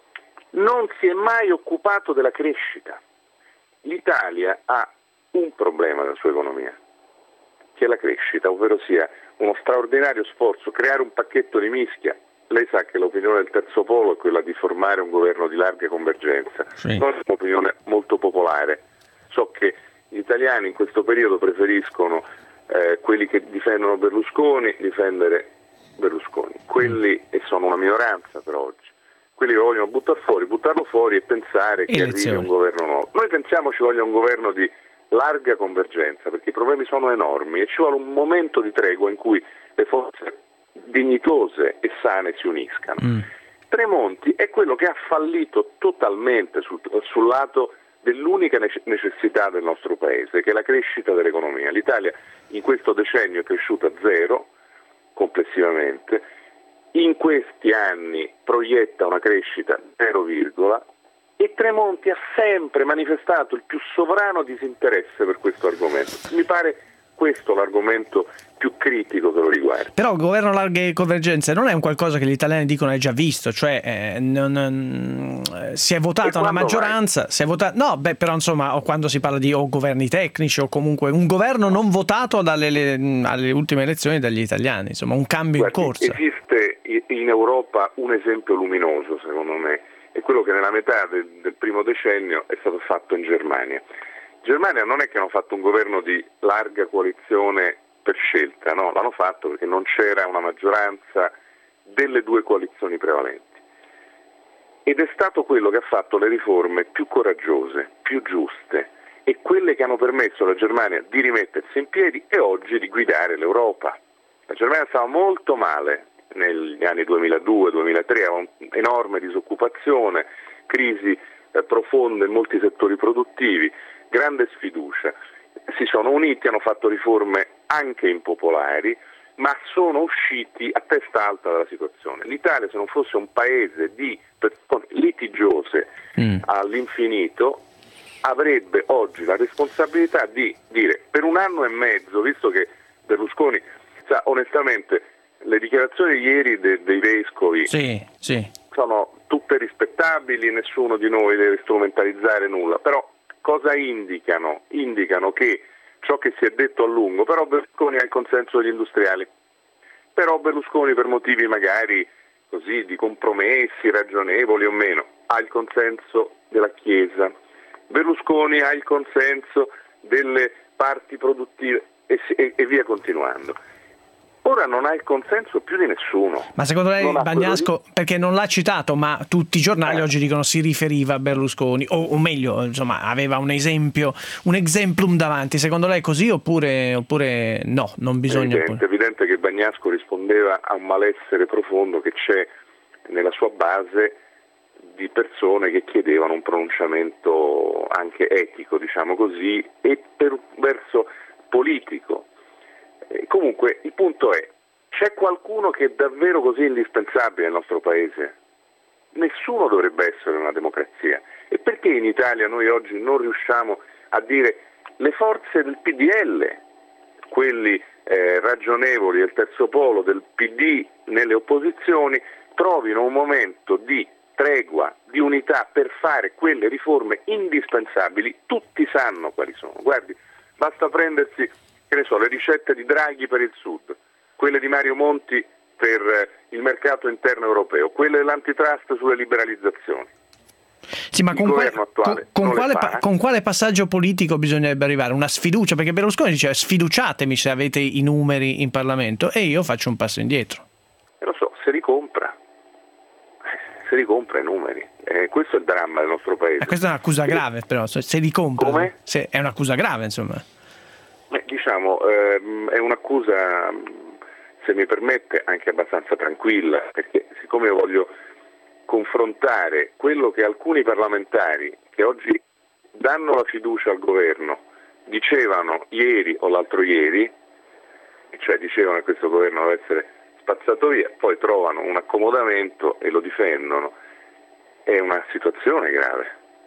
Non si è mai occupato della crescita. L'Italia ha un problema nella sua economia, che è la crescita, ovvero sia uno straordinario sforzo, creare un pacchetto di mischia. Lei sa che l'opinione del terzo polo è quella di formare un governo di larga convergenza, sì. Non è un'opinione molto popolare. So che gli italiani in questo periodo preferiscono eh, quelli che difendono Berlusconi, difendere Berlusconi. Quelli, mm. e sono una minoranza per oggi, quelli che vogliono buttare fuori, buttarlo fuori e pensare che Elezioni. arrivi un governo nuovo. Noi pensiamo ci voglia un governo di larga convergenza, perché i problemi sono enormi e ci vuole un momento di tregua in cui le forze dignitose e sane si uniscano. Mm. Tremonti è quello che ha fallito totalmente sul, sul lato dell'unica necessità del nostro paese, che è la crescita dell'economia. L'Italia in questo decennio è cresciuta a zero complessivamente, in questi anni proietta una crescita zero, e Tremonti ha sempre manifestato il più sovrano disinteresse per questo argomento. Mi pare questo l'argomento più critico che lo riguarda. Però il governo larghe convergenze non è un qualcosa che gli italiani dicono hai già visto, cioè eh, non, non, eh, si è votata una maggioranza, si è votata, no, beh, però insomma, o quando si parla di o governi tecnici o comunque un governo non votato dalle le, alle ultime elezioni dagli italiani, insomma un cambio Guardi, in corsa. Esiste in Europa un esempio luminoso, secondo me, è quello che nella metà del, del primo decennio è stato fatto in Germania. Germania non è che hanno fatto un governo di larga coalizione per scelta, no, l'hanno fatto perché non c'era una maggioranza delle due coalizioni prevalenti. Ed è stato quello che ha fatto le riforme più coraggiose, più giuste e quelle che hanno permesso alla Germania di rimettersi in piedi e oggi di guidare l'Europa. La Germania stava molto male negli anni duemiladue duemilatré, aveva un'enorme disoccupazione, crisi eh, profonde in molti settori produttivi, grande sfiducia. Si sono uniti, hanno fatto riforme anche impopolari, ma sono usciti a testa alta dalla situazione. L'Italia, se non fosse un paese di persone litigiose mm. all'infinito, avrebbe oggi la responsabilità di dire per un anno e mezzo, visto che Berlusconi, sa, onestamente, le dichiarazioni di ieri de, dei vescovi sì, sì. sono tutte rispettabili, nessuno di noi deve strumentalizzare nulla, però cosa indicano? Indicano che ciò che si è detto a lungo, però Berlusconi ha il consenso degli industriali, però Berlusconi per motivi magari così di compromessi ragionevoli o meno ha il consenso della Chiesa, Berlusconi ha il consenso delle parti produttive e, e, e via continuando. Ora non ha il consenso più di nessuno. Ma secondo lei Bagnasco, di... perché non l'ha citato, ma tutti i giornali eh. oggi dicono si riferiva a Berlusconi, o, o meglio, insomma, aveva un esempio, un exemplum davanti. Secondo lei è così oppure, oppure no? Non bisogna. È evidente, è evidente che Bagnasco rispondeva a un malessere profondo che c'è nella sua base di persone che chiedevano un pronunciamento anche etico, diciamo così, e per verso politico. Comunque il punto è, c'è qualcuno che è davvero così indispensabile nel nostro paese? Nessuno dovrebbe essere una democrazia. E perché in Italia noi oggi non riusciamo a dire le forze del P D L, quelli eh, ragionevoli del terzo polo, del P D nelle opposizioni, trovino un momento di tregua, di unità per fare quelle riforme indispensabili. Tutti sanno quali sono. Guardi, basta prendersi, che ne so, le ricette di Draghi per il Sud, quelle di Mario Monti per eh, il mercato interno europeo, quelle dell'antitrust sulle liberalizzazioni. Sì, ma il con, governo quale, attuale con, con, non quale, le fa. pa- con quale passaggio politico bisognerebbe arrivare? Una sfiducia? Perché Berlusconi diceva sfiduciatemi se avete i numeri in Parlamento, e io faccio un passo indietro. E lo so, se ricompra, se ricompra i numeri. Eh, questo è il dramma del nostro paese. Ma questa è un'accusa grave, però, se li compra. Come? Se è un'accusa grave, insomma. Beh, diciamo, ehm, è un'accusa, se mi permette, anche abbastanza tranquilla, perché siccome io voglio confrontare quello che alcuni parlamentari che oggi danno la fiducia al governo dicevano ieri o l'altro ieri, cioè dicevano che questo governo deve essere spazzato via, poi trovano un accomodamento e lo difendono, è una situazione grave.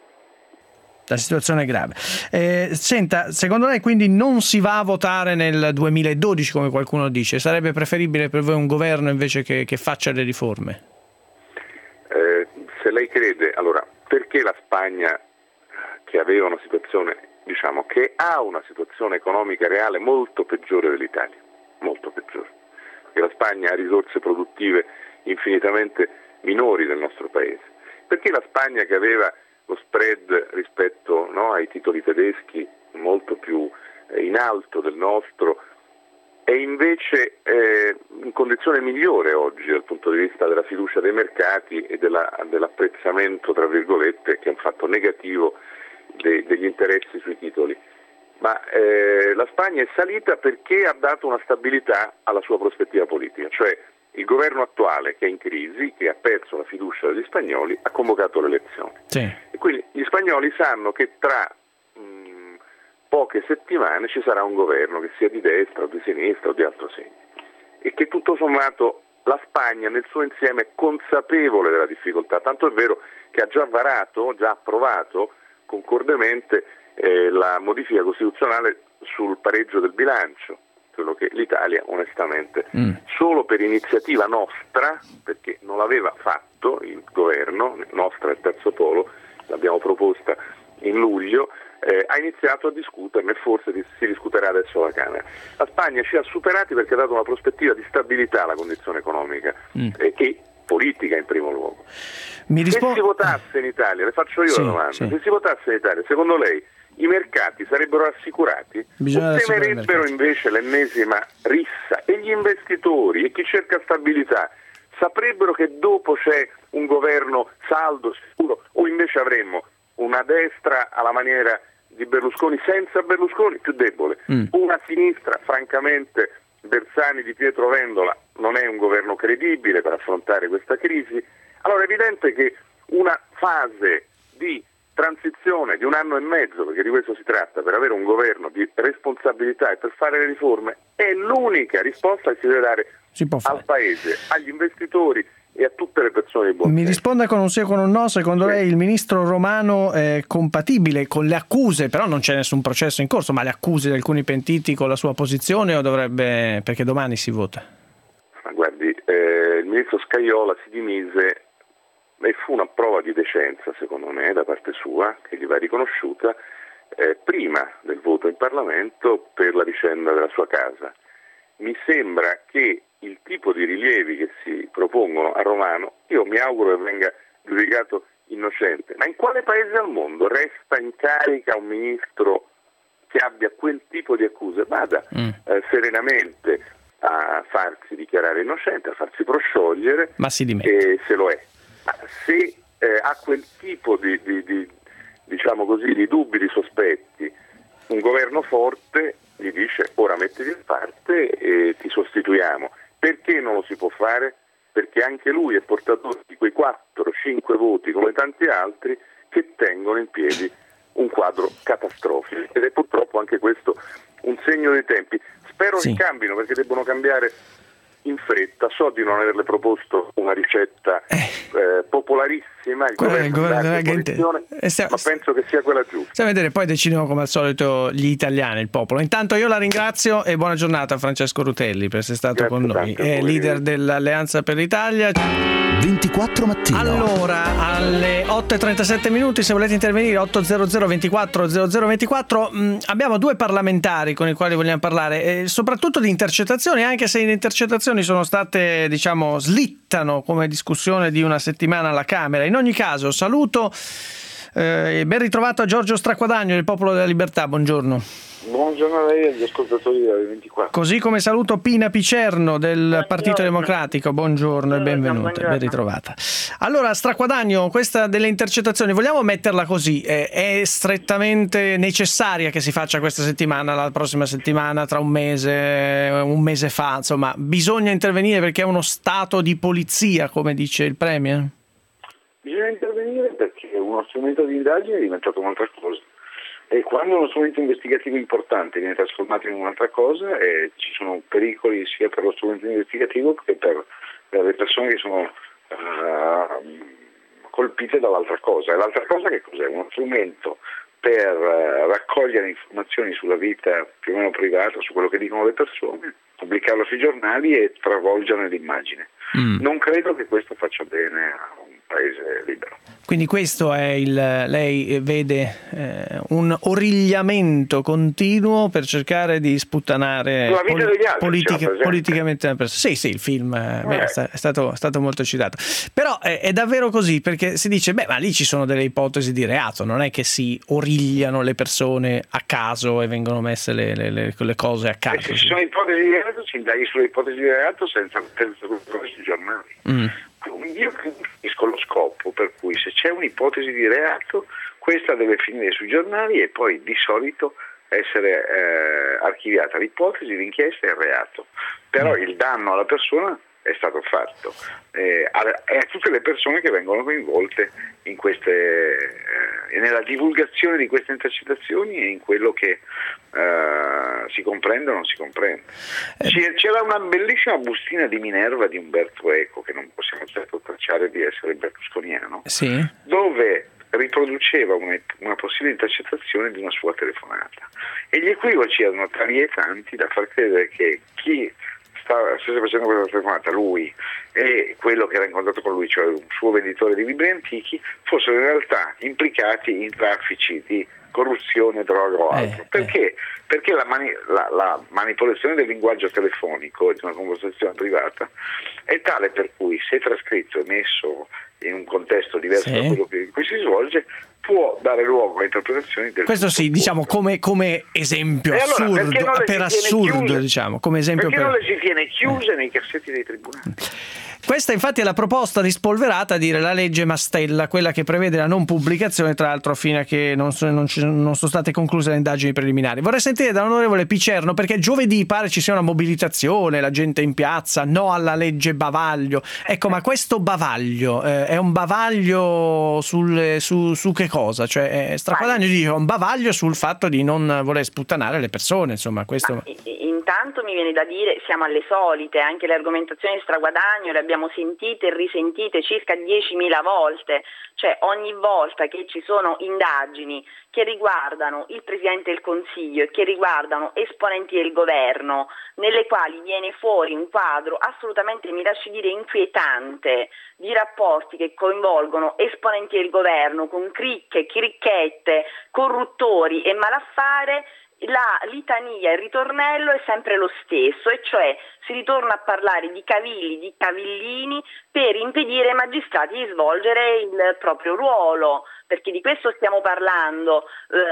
La situazione è grave. Eh, senta, secondo lei quindi non si va a votare nel duemiladodici come qualcuno dice? Sarebbe preferibile per voi un governo invece che, che faccia le riforme? Eh, se lei crede, allora, perché la Spagna, che aveva una situazione, diciamo, che ha una situazione economica reale molto peggiore dell'Italia, molto peggiore, perché la Spagna ha risorse produttive infinitamente minori del nostro paese, perché la Spagna, che aveva lo spread rispetto, no, ai titoli tedeschi molto più eh, in alto del nostro, è invece eh, in condizione migliore oggi dal punto di vista della fiducia dei mercati e della, dell'apprezzamento, tra virgolette, che è un fatto negativo de, degli interessi sui titoli. Ma eh, la Spagna è salita perché ha dato una stabilità alla sua prospettiva politica, cioè il governo attuale, che è in crisi, che ha perso la fiducia degli spagnoli, ha convocato le elezioni. Sì. E quindi gli spagnoli sanno che tra mh, poche settimane ci sarà un governo, che sia di destra o di sinistra o di altro segno, e che tutto sommato la Spagna nel suo insieme è consapevole della difficoltà, tanto è vero che ha già varato, già approvato concordemente eh, la modifica costituzionale sul pareggio del bilancio, quello che l'Italia onestamente mm. solo per iniziativa nostra, perché non l'aveva fatto il governo, nostra e il terzo polo, l'abbiamo proposta in luglio, eh, ha iniziato a discuterne e forse si discuterà adesso alla Camera. La Spagna ci ha superati perché ha dato una prospettiva di stabilità alla condizione economica mm. eh, e politica in primo luogo. Mi rispo- se si votasse in Italia, le faccio io sì, la domanda, sì. se si votasse in Italia, secondo lei i mercati sarebbero assicurati? Bisogna o temerebbero invece l'ennesima rissa? E gli investitori e chi cerca stabilità saprebbero che dopo c'è un governo saldo, sicuro, o invece avremmo una destra alla maniera di Berlusconi senza Berlusconi, più debole, mm. una sinistra francamente Bersani di Pietro Vendola non è un governo credibile per affrontare questa crisi? Allora è evidente che una fase di transizione di un anno e mezzo, perché di questo si tratta, per avere un governo di responsabilità e per fare le riforme, è l'unica risposta che si deve dare si al Paese, agli investitori e a tutte le persone di buon senso. Mi risponda con un sì o con un no. Secondo sì. lei il ministro Romano è compatibile con le accuse, però non c'è nessun processo in corso, ma le accuse di alcuni pentiti con la sua posizione, o dovrebbe, perché domani si vota? Ma guardi, eh, il ministro Scajola si dimise e fu una prova di decenza, secondo me, da parte sua, che gli va riconosciuta, eh, prima del voto in Parlamento per la vicenda della sua casa. Mi sembra che il tipo di rilievi che si propongono a Romano, io mi auguro che venga giudicato innocente, ma in quale paese al mondo resta in carica un ministro che abbia quel tipo di accuse? Vada mm. eh, serenamente a farsi dichiarare innocente, a farsi prosciogliere, ma si dimette. E se lo è. Ma se eh, ha quel tipo di, di, di, diciamo così, di dubbi, di sospetti, un governo forte gli dice ora mettiti in parte e ti sostituiamo. Perché non lo si può fare? Perché anche lui è portatore di quei quattro cinque voti, come tanti altri, che tengono in piedi un quadro catastrofico. Ed è purtroppo anche questo un segno dei tempi. Spero sì. che cambino, perché debbono cambiare in fretta. So di non averle proposto una ricetta eh. Eh, popolarissima, il governo, il governo della gente, stiamo, ma penso che sia quella giusta. Stiamo a vedere, poi decidono come al solito gli italiani, il popolo. Intanto io la ringrazio e buona giornata a Francesco Rutelli per essere stato Grazie con noi, è leader dell'Alleanza per l'Italia. ventiquattro mattino. Allora, alle otto e trentasette minuti, se volete intervenire, ottocento ventiquattro zero zero ventiquattro, mh, abbiamo due parlamentari con i quali vogliamo parlare, eh, soprattutto di intercettazioni, anche se le intercettazioni sono state, diciamo, slittano come discussione di una settimana alla Camera. In ogni caso, saluto e eh, ben ritrovato a Giorgio Stracquadagno del Popolo della Libertà, buongiorno. Buongiorno a lei e agli ascoltatori della ventiquattro. Così come saluto Pina Picerno del buongiorno. Partito Democratico, buongiorno, buongiorno e benvenuta, buongiorno. Ben ritrovata. Allora, Stracquadagno, questa delle intercettazioni, vogliamo metterla così, è, è strettamente necessaria che si faccia questa settimana, la prossima settimana, tra un mese, un mese fa, insomma, bisogna intervenire perché è uno stato di polizia, come dice il Premier? Bisogna intervenire perché uno strumento di indagine è diventato un'altra cosa. E quando uno strumento investigativo importante viene trasformato in un'altra cosa, eh, ci sono pericoli sia per lo strumento investigativo che per, per le persone che sono uh, colpite dall'altra cosa. E l'altra cosa che cos'è? Uno strumento per uh, raccogliere informazioni sulla vita più o meno privata, su quello che dicono le persone, pubblicarlo sui giornali e travolgerne l'immagine. Mm. Non credo che questo faccia bene a un paese libero. Quindi questo è il, lei vede eh, un origliamento continuo per cercare di sputtanare la vita poli- degli altri, politica, politicamente una persona. Sì, sì, il film eh. beh, è, sta, è, stato, è stato molto citato. Però è, è davvero così, perché si dice, beh, ma lì ci sono delle ipotesi di reato, non è che si origliano le persone a caso e vengono messe le, le, le, le cose a caso. E se ci sono ipotesi di reato, si indaghi sulle ipotesi di reato senza controllo sui giornali. Mm. Io capisco lo scopo per cui se c'è un'ipotesi di reato questa deve finire sui giornali e poi di solito essere eh, archiviata l'ipotesi, l'inchiesta e il reato. Però il danno alla persona è stato fatto eh, a, a tutte le persone che vengono coinvolte in queste, eh, nella divulgazione di queste intercettazioni e in quello che eh, si comprende o non si comprende. C'era una bellissima bustina di Minerva di Umberto Eco, che non possiamo certo tracciare di essere berlusconiano, sì. Dove riproduceva una, una possibile intercettazione di una sua telefonata e gli equivoci erano tali e tanti da far credere che chi stava facendo questa telefonata, lui e quello che era incontrato con lui, cioè un suo venditore di libri antichi, fossero in realtà implicati in traffici di corruzione, droga o altro. Eh, Perché? Eh. Perché la, mani- la, la manipolazione del linguaggio telefonico di una conversazione privata è tale per cui se trascritto e messo in un contesto diverso sì. da quello che qui si svolge può dare luogo a interpretazioni del questo sì, diciamo come, come esempio e assurdo, allora, per assurdo chiuse? diciamo come esempio perché per... non le si tiene chiuse eh. nei cassetti dei tribunali. Questa infatti è la proposta rispolverata a dire la legge Mastella, quella che prevede la non pubblicazione, tra l'altro fino a che non, so, non, ci, non sono state concluse le indagini preliminari. Vorrei sentire dall'onorevole Picerno, perché giovedì pare ci sia una mobilitazione, la gente in piazza, no alla legge bavaglio. Ecco, ma questo bavaglio eh, è un bavaglio sul, su, su che cosa? Cioè, eh, Stracquadagno dice un bavaglio sul fatto di non voler sputtanare le persone, insomma, questo... Intanto mi viene da dire, siamo alle solite, anche le argomentazioni di Stracquadagno le abbiamo sentite e risentite circa diecimila volte, cioè ogni volta che ci sono indagini che riguardano il Presidente del Consiglio e che riguardano esponenti del governo, nelle quali viene fuori un quadro assolutamente, mi lasci dire, inquietante di rapporti che coinvolgono esponenti del governo con cricche, cricchette, corruttori e malaffare, la litania, il ritornello è sempre lo stesso, e cioè si ritorna a parlare di cavilli, di cavillini per impedire ai magistrati di svolgere il proprio ruolo, perché di questo stiamo parlando.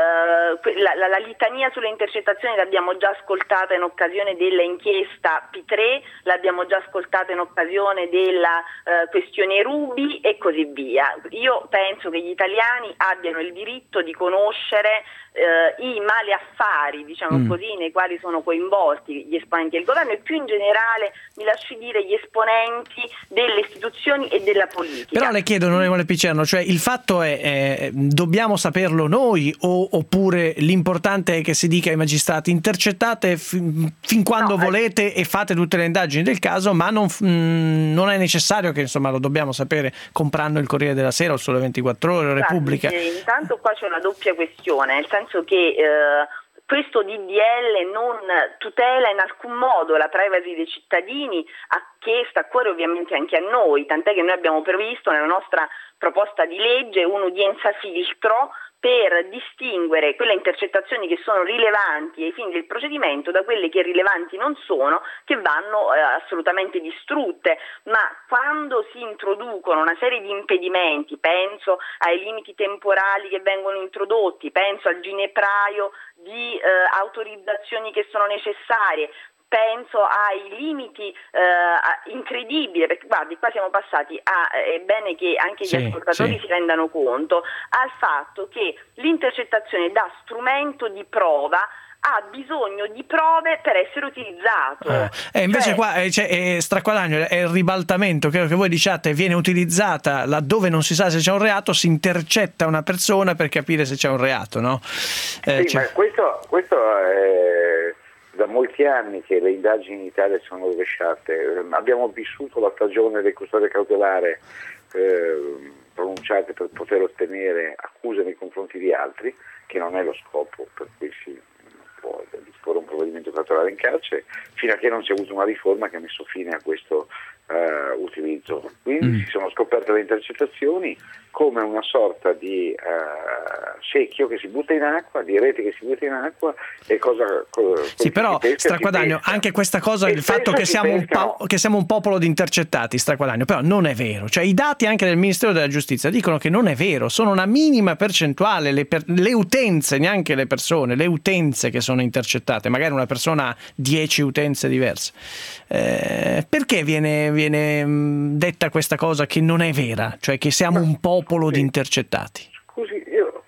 Uh, la, la, la litania sulle intercettazioni l'abbiamo già ascoltata in occasione dell'inchiesta P tre, l'abbiamo già ascoltata in occasione della uh, questione Ruby e così via. Io penso che gli italiani abbiano il diritto di conoscere uh, i maleaffari, diciamo mm. così, nei quali sono coinvolti gli esponenti del governo e più in generale, mi lasci dire, gli esponenti delle istituzioni e della politica. Però le chiedo, onorevole Picerno, cioè il fatto è, è eh, dobbiamo saperlo noi o, oppure l'importante è che si dica ai magistrati intercettate fin, fin quando no, volete eh. e fate tutte le indagini del caso, ma non, mh, non è necessario che insomma lo dobbiamo sapere comprando il Corriere della Sera o Sole ventiquattro Ore o Repubblica? Eh, intanto qua c'è una doppia questione, nel senso che eh, questo D D L non tutela in alcun modo la privacy dei cittadini, a che sta a cuore ovviamente anche a noi, tant'è che noi abbiamo previsto nella nostra proposta di legge un'udienza filtro per distinguere quelle intercettazioni che sono rilevanti ai fini del procedimento da quelle che rilevanti non sono, che vanno eh, assolutamente distrutte. Ma quando si introducono una serie di impedimenti, penso ai limiti temporali che vengono introdotti, penso al ginepraio di eh, autorizzazioni che sono necessarie, penso ai limiti eh, incredibili, perché guardi, qua siamo passati a, è bene che anche gli sì, ascoltatori sì. si rendano conto, al fatto che l'intercettazione da strumento di prova ha bisogno di prove per essere utilizzato. Eh, e invece cioè, qua eh, cioè, è straguadagno, è il ribaltamento, credo che voi diciate, viene utilizzata laddove non si sa se c'è un reato, si intercetta una persona per capire se c'è un reato, no? Eh, sì, cioè... ma questo, questo è... da molti anni che le indagini in Italia sono rovesciate. Abbiamo vissuto la stagione del custodia cautelare eh, pronunciate per poter ottenere accuse nei confronti di altri, che non è lo scopo per cui si può disporre un provvedimento cautelare in carcere, fino a che non si è avuta una riforma che ha messo fine a questo eh, utilizzo. Quindi mm. si sono scoperte le intercettazioni come una sorta di uh, secchio che si butta in acqua, di rete che si butta in acqua e cosa... cosa sì, però Straguadagno, anche questa cosa, il fatto che siamo, un po- che siamo un popolo di intercettati, Straguadagno, però non è vero. Cioè i dati anche del Ministero della Giustizia dicono che non è vero, sono una minima percentuale, le, per- le utenze, neanche le persone, le utenze che sono intercettate, magari una persona ha dieci utenze diverse. Eh, perché viene, viene mh, detta questa cosa che non è vera, cioè che siamo un popolo popolo sì. di intercettati? Scusi, io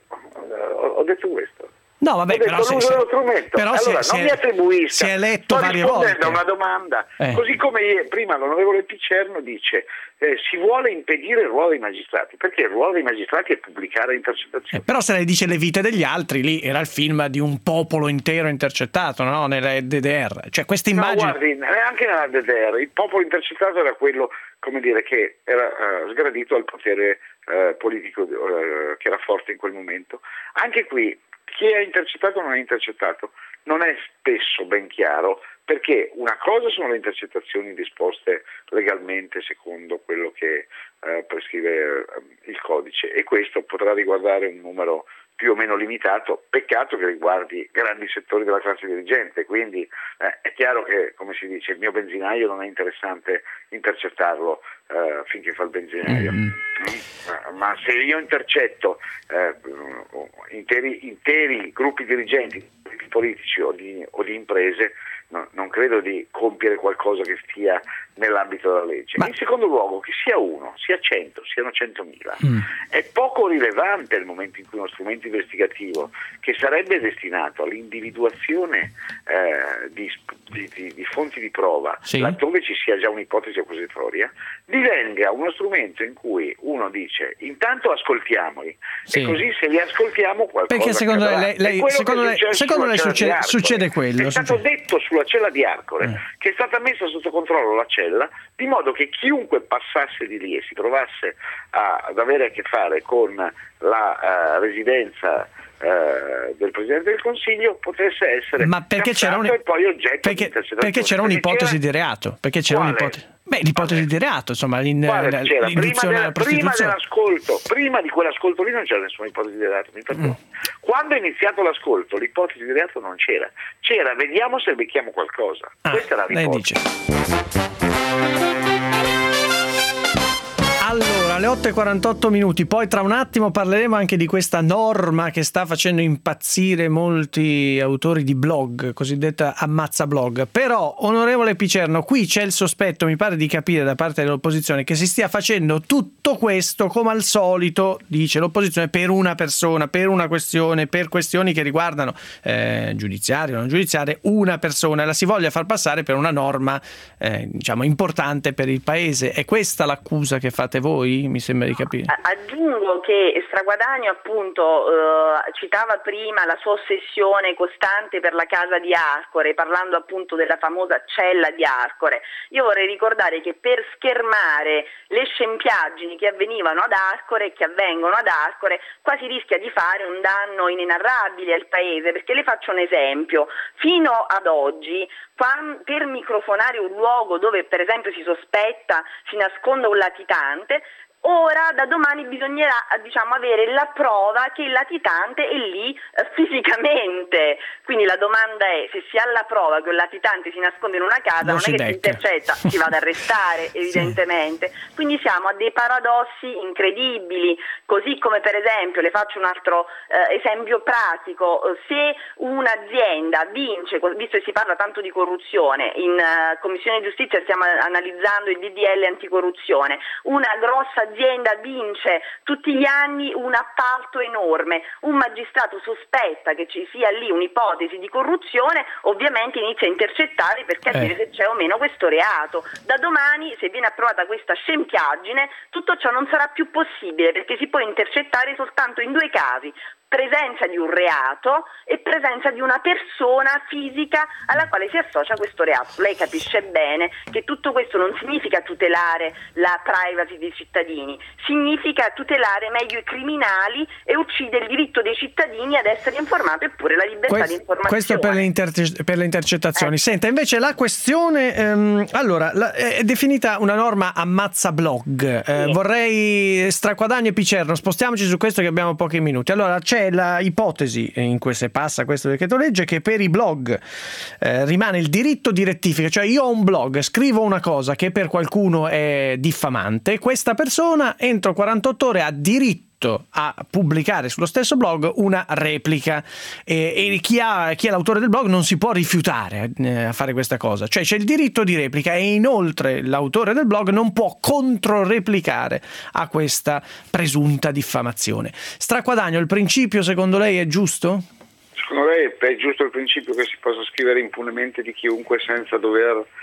ho detto questo. No, vabbè, ho però detto se, l'uso strumento. Però allora, si, non si mi è, attribuisca. Si è letto Sto varie volte a una domanda. Eh. Così come io, prima l'onorevole Picerno dice eh, si vuole impedire il ruolo dei magistrati, perché il ruolo dei magistrati è pubblicare intercettazioni. Eh, però se lei dice le vite degli altri, lì era il film di un popolo intero intercettato, no? Nella D D R. Cioè queste immagini... No, guardi, neanche nella D D R. Il popolo intercettato era quello, come dire, che era uh, sgradito al potere uh, politico uh, che era forte in quel momento. Anche qui chi è intercettato o non è intercettato non è spesso ben chiaro, perché una cosa sono le intercettazioni disposte legalmente secondo quello che eh, prescrive eh, il codice, e questo potrà riguardare un numero più o meno limitato, peccato che riguardi grandi settori della classe dirigente, quindi eh, è chiaro che, come si dice, il mio benzinaio non è interessante intercettarlo eh, finché fa il benzinaio, mm. Mm. ma se io intercetto eh, interi, interi gruppi dirigenti politici o di, o di imprese, no, non credo di compiere qualcosa che stia nell'ambito della legge. Ma... in secondo luogo, che sia uno, sia cento, siano centomila, mm. è poco rilevante il momento in cui uno strumento investigativo che sarebbe destinato all'individuazione eh, di, di, di, di fonti di prova, sì. laddove ci sia già un'ipotesi accusatoria, divenga uno strumento in cui uno dice intanto ascoltiamoli, sì. e così se li ascoltiamo qualcosa perché secondo accadrà. lei, lei, secondo lei, secondo lei succede, succede quello è stato succede. detto sulla cella di Arcore eh. che è stata messa sotto controllo la cella, di modo che chiunque passasse di lì e si trovasse a, ad avere a che fare con la uh, residenza uh, del Presidente del Consiglio potesse essere ma perché c'era un... e poi oggetto perché, di perché c'era un'ipotesi c'era... di reato perché c'era Quale? un'ipotesi Beh, l'ipotesi di reato, insomma, l'in, Quale c'era? l'induzione alla prostituzione. Prima dell'ascolto, prima di quell'ascolto lì non c'era nessuna ipotesi di reato, mi perdono. Mm. Quando è iniziato l'ascolto, l'ipotesi di reato non c'era. C'era, vediamo se becchiamo qualcosa. Ah, questa è la lei l'ipotesi. dice. Allora, alle otto e quarantotto minuti, poi tra un attimo parleremo anche di questa norma che sta facendo impazzire molti autori di blog, cosiddetta ammazza blog. Però, onorevole Picerno, qui c'è il sospetto, mi pare di capire da parte dell'opposizione, che si stia facendo tutto questo come al solito, dice l'opposizione, per una persona, per una questione, per questioni che riguardano eh, giudiziarie o non giudiziarie, una persona, e la si voglia far passare per una norma eh, diciamo importante per il paese. È questa l'accusa che fate voi? mi sembra di capire. Aggiungo che Straguadagno appunto eh, citava prima la sua ossessione costante per la casa di Arcore, parlando appunto della famosa cella di Arcore. Io vorrei ricordare che per schermare le scempiaggini che avvenivano ad Arcore e che avvengono ad Arcore, qua si rischia di fare un danno inenarrabile al paese, perché le faccio un esempio. Fino ad oggi, per microfonare un luogo dove per esempio si sospetta si nasconda un latitante, ora da domani bisognerà, diciamo, avere la prova che il latitante è lì eh, fisicamente. Quindi la domanda è: se si ha la prova che un latitante si nasconde in una casa, non, non è che si intercetta, si va ad arrestare evidentemente. Sì. Quindi siamo a dei paradossi incredibili, così come per esempio, le faccio un altro eh, esempio pratico: se un'azienda vince, visto che si parla tanto di corruzione, in uh, Commissione Giustizia stiamo analizzando il D D L anticorruzione, una grossa azienda vince tutti gli anni un appalto enorme, un magistrato sospetta che ci sia lì un'ipotesi di corruzione, ovviamente inizia a intercettare per capire eh. se c'è o meno questo reato. Da domani, se viene approvata questa scempiaggine, tutto ciò non sarà più possibile, perché si può intercettare soltanto in due casi: presenza di un reato e presenza di una persona fisica alla quale si associa questo reato. Lei capisce bene che tutto questo non significa tutelare la privacy dei cittadini, significa tutelare meglio i criminali e uccide il diritto dei cittadini ad essere informati, eppure la libertà questo, di informazione. Questo per le, inter- per le intercettazioni. Eh. Senta, invece la questione, ehm, allora, la, è definita una norma ammazza blog. Eh, sì. Vorrei Straguadagno e Picerno, spostiamoci su questo che abbiamo pochi minuti. Allora, c'è la ipotesi in cui se passa questo decreto legge che per i blog eh, rimane il diritto di rettifica, cioè io ho un blog, scrivo una cosa che per qualcuno è diffamante, questa persona entro quarantotto ore ha diritto a pubblicare sullo stesso blog una replica e, e chi, ha, chi è l'autore del blog non si può rifiutare eh, a fare questa cosa, cioè c'è il diritto di replica e inoltre l'autore del blog non può controreplicare a questa presunta diffamazione. Straguadagno, il principio secondo lei è giusto? Secondo lei è giusto il principio che si possa scrivere impunemente di chiunque senza dover uh,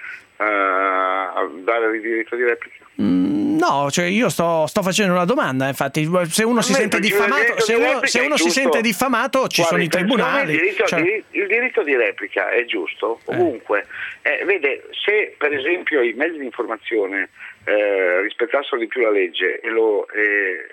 dare il diritto di replica? Mm, no, cioè io sto, sto facendo una domanda, infatti se uno si sente diffamato, se uno, se uno si sente diffamato ci sono i tribunali. Il diritto, cioè... il diritto di replica è giusto ovunque. Eh. Eh, vede, se per esempio i mezzi di informazione Eh, rispettassero di più la legge e lo eh,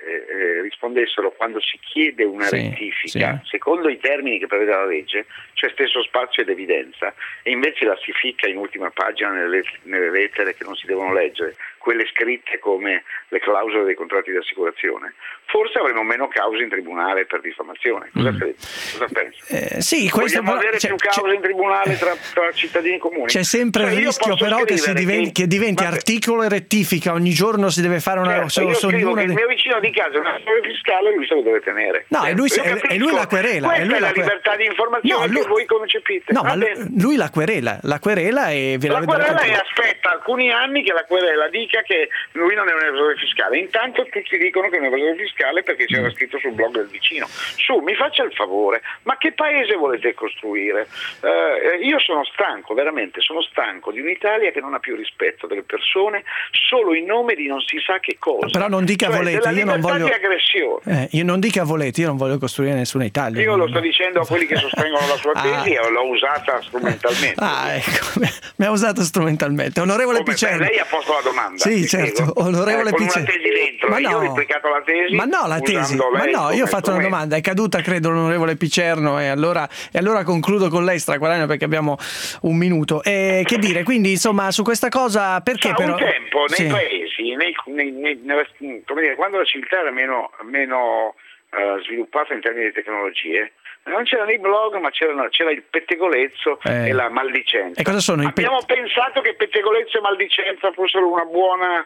eh, rispondessero quando si chiede una sì, rettifica sì. secondo i termini che prevede la legge, c'è stesso spazio ed evidenza, e invece la si ficca in ultima pagina nelle, nelle lettere che non si devono leggere, quelle scritte come le clausole dei contratti di assicurazione, forse avremo meno cause in tribunale per diffamazione. Cosa mm. credi? Cosa pensi? Eh, sì, questo Vogliamo avere c'è, più cause c'è, in tribunale tra, tra cittadini comuni? C'è sempre cioè, il rischio però che, si diventi, che, che diventi vabbè. articolo e rettifica, ogni giorno si deve fare una... Certo, io scrivo che il mio vicino di casa è una storia fiscale, lui se lo deve tenere. No, certo, e lui, e, e lui la querela. Questa e lui è la, la que... libertà di informazione no, lui... che voi concepite. No, ma lui la querela, la querela e ve la, la querela e aspetta alcuni anni che la querela dica che lui non è un evasore fiscale. Intanto tutti dicono che è un evasore fiscale perché c'era scritto sul blog del vicino. Su, mi faccia il favore, ma che paese volete costruire? Eh, io sono stanco, veramente, sono stanco di un'Italia che non ha più rispetto delle persone solo in nome di non si sa che cosa. Però non dica cioè, volete, io non voglio di aggressione. Eh, io non dica volete, io non voglio costruire nessuna Italia. Io lo sto dicendo a quelli che sostengono la sua tesi ah. e l'ho usata strumentalmente. Ah, ecco, mi ha usato strumentalmente. Onorevole Come, Picerno. Lei ha posto la domanda. Sì, certo. Spiego. Onorevole eh, con Picerno. una tesi dentro, ma no. io ho replicato la tesi. Ma no, la tesi. Ma no, io ho fatto una domanda, è caduta credo l'onorevole Picerno e allora, e allora concludo con lei Straguadagno perché abbiamo un minuto. E che dire, quindi insomma su questa cosa perché C'è però... un tempo nei sì. paesi, nei, nei, nei, nella, come dire, quando la civiltà era meno, meno uh, sviluppata in termini di tecnologie, non c'erano i blog, ma c'erano, c'era il pettegolezzo eh. e la maldicenza. E cosa sono i pe- Abbiamo pensato che pettegolezzo e maldicenza fossero una buona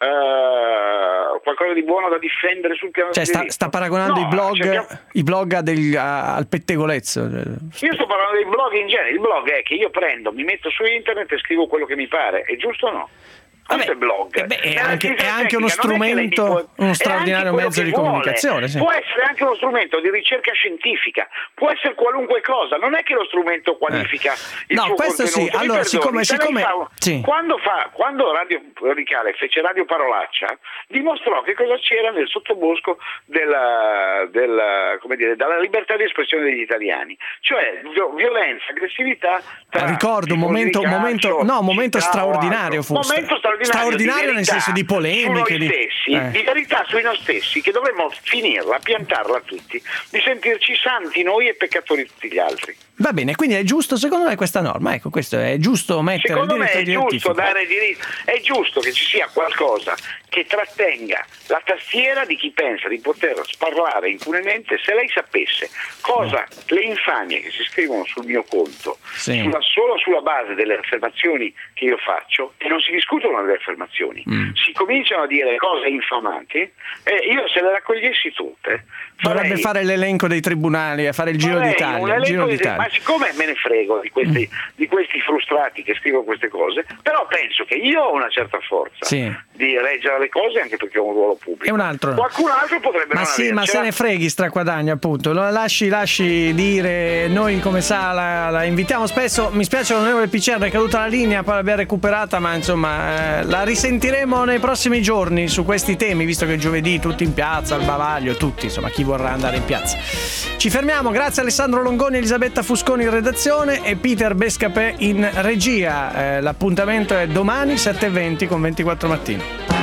uh, qualcosa di buono da difendere sul piano cioè, del sta, sta paragonando no, i blog, cerchiamo... i blog a del, a, al pettegolezzo. Io sto parlando dei blog in genere. Il blog è che io prendo, mi metto su internet e scrivo quello che mi pare. È giusto o no? Questo Vabbè, è blog. eh beh, è, Nella anche, è fisiotecnica anche uno non è che strumento, lei può- uno è straordinario anche mezzo quello di che vuole. comunicazione. Sì. Può essere anche uno strumento di ricerca scientifica, può essere qualunque cosa, non è che lo strumento qualifica Eh. il No, suo questo sì. contenuto. Mi Allora, perdoni, siccome- se lei siccome- fa- sì. quando, fa, quando Radio Radicale fece Radio Parolaccia, dimostrò che cosa c'era nel sottobosco della, della, come dire, della libertà di espressione degli italiani, cioè violenza, aggressività. Ah, ricordo un momento, calcio, momento, no, un momento città o straordinario altro. fu. Momento straordinario, Straordinario di nel verità senso di polemiche. su noi di- stessi, eh. di verità sui noi stessi, che dovremmo finirla, piantarla tutti, di sentirci santi noi e peccatori tutti gli altri. Va bene, quindi è giusto secondo me questa norma, ecco, questo è giusto mettere Secondo il me diritto è di giusto rettifica. dare diritto, è giusto che ci sia qualcosa che trattenga la tastiera di chi pensa di poter sparlare impunemente. Se lei sapesse cosa le infamie che si scrivono sul mio conto, Sì. sulla- solo sulla base delle affermazioni che io faccio, e non si discutono le affermazioni, Mm. si cominciano a dire cose infamanti, e io se le raccogliessi tutte Dovrebbe farei- fare l'elenco dei tribunali, a fare il giro farei un d'Italia. Il elenco giro di- d'Italia. ma siccome me ne frego di questi, di questi frustrati che scrivono queste cose, però penso che io ho una certa forza Sì. di reggere le cose, anche perché ho un ruolo pubblico. E un altro no. Qualcun altro potrebbe Ma non sì, ma se avercela. ne freghi Straguadagno, appunto. Lo lasci, lasci dire, noi come sa la, la invitiamo spesso. Mi spiace l'onorevole P C R, è caduta la linea, poi l'abbiamo recuperata, ma insomma eh, la risentiremo nei prossimi giorni su questi temi, visto che giovedì tutti in piazza, al bavaglio, tutti, insomma, chi vorrà andare in piazza. Ci fermiamo, grazie a Alessandro Longoni, Elisabetta Fusconi in redazione e Peter Bescapè in regia. Eh, l'appuntamento è domani sette e venti con ventiquattro Mattino.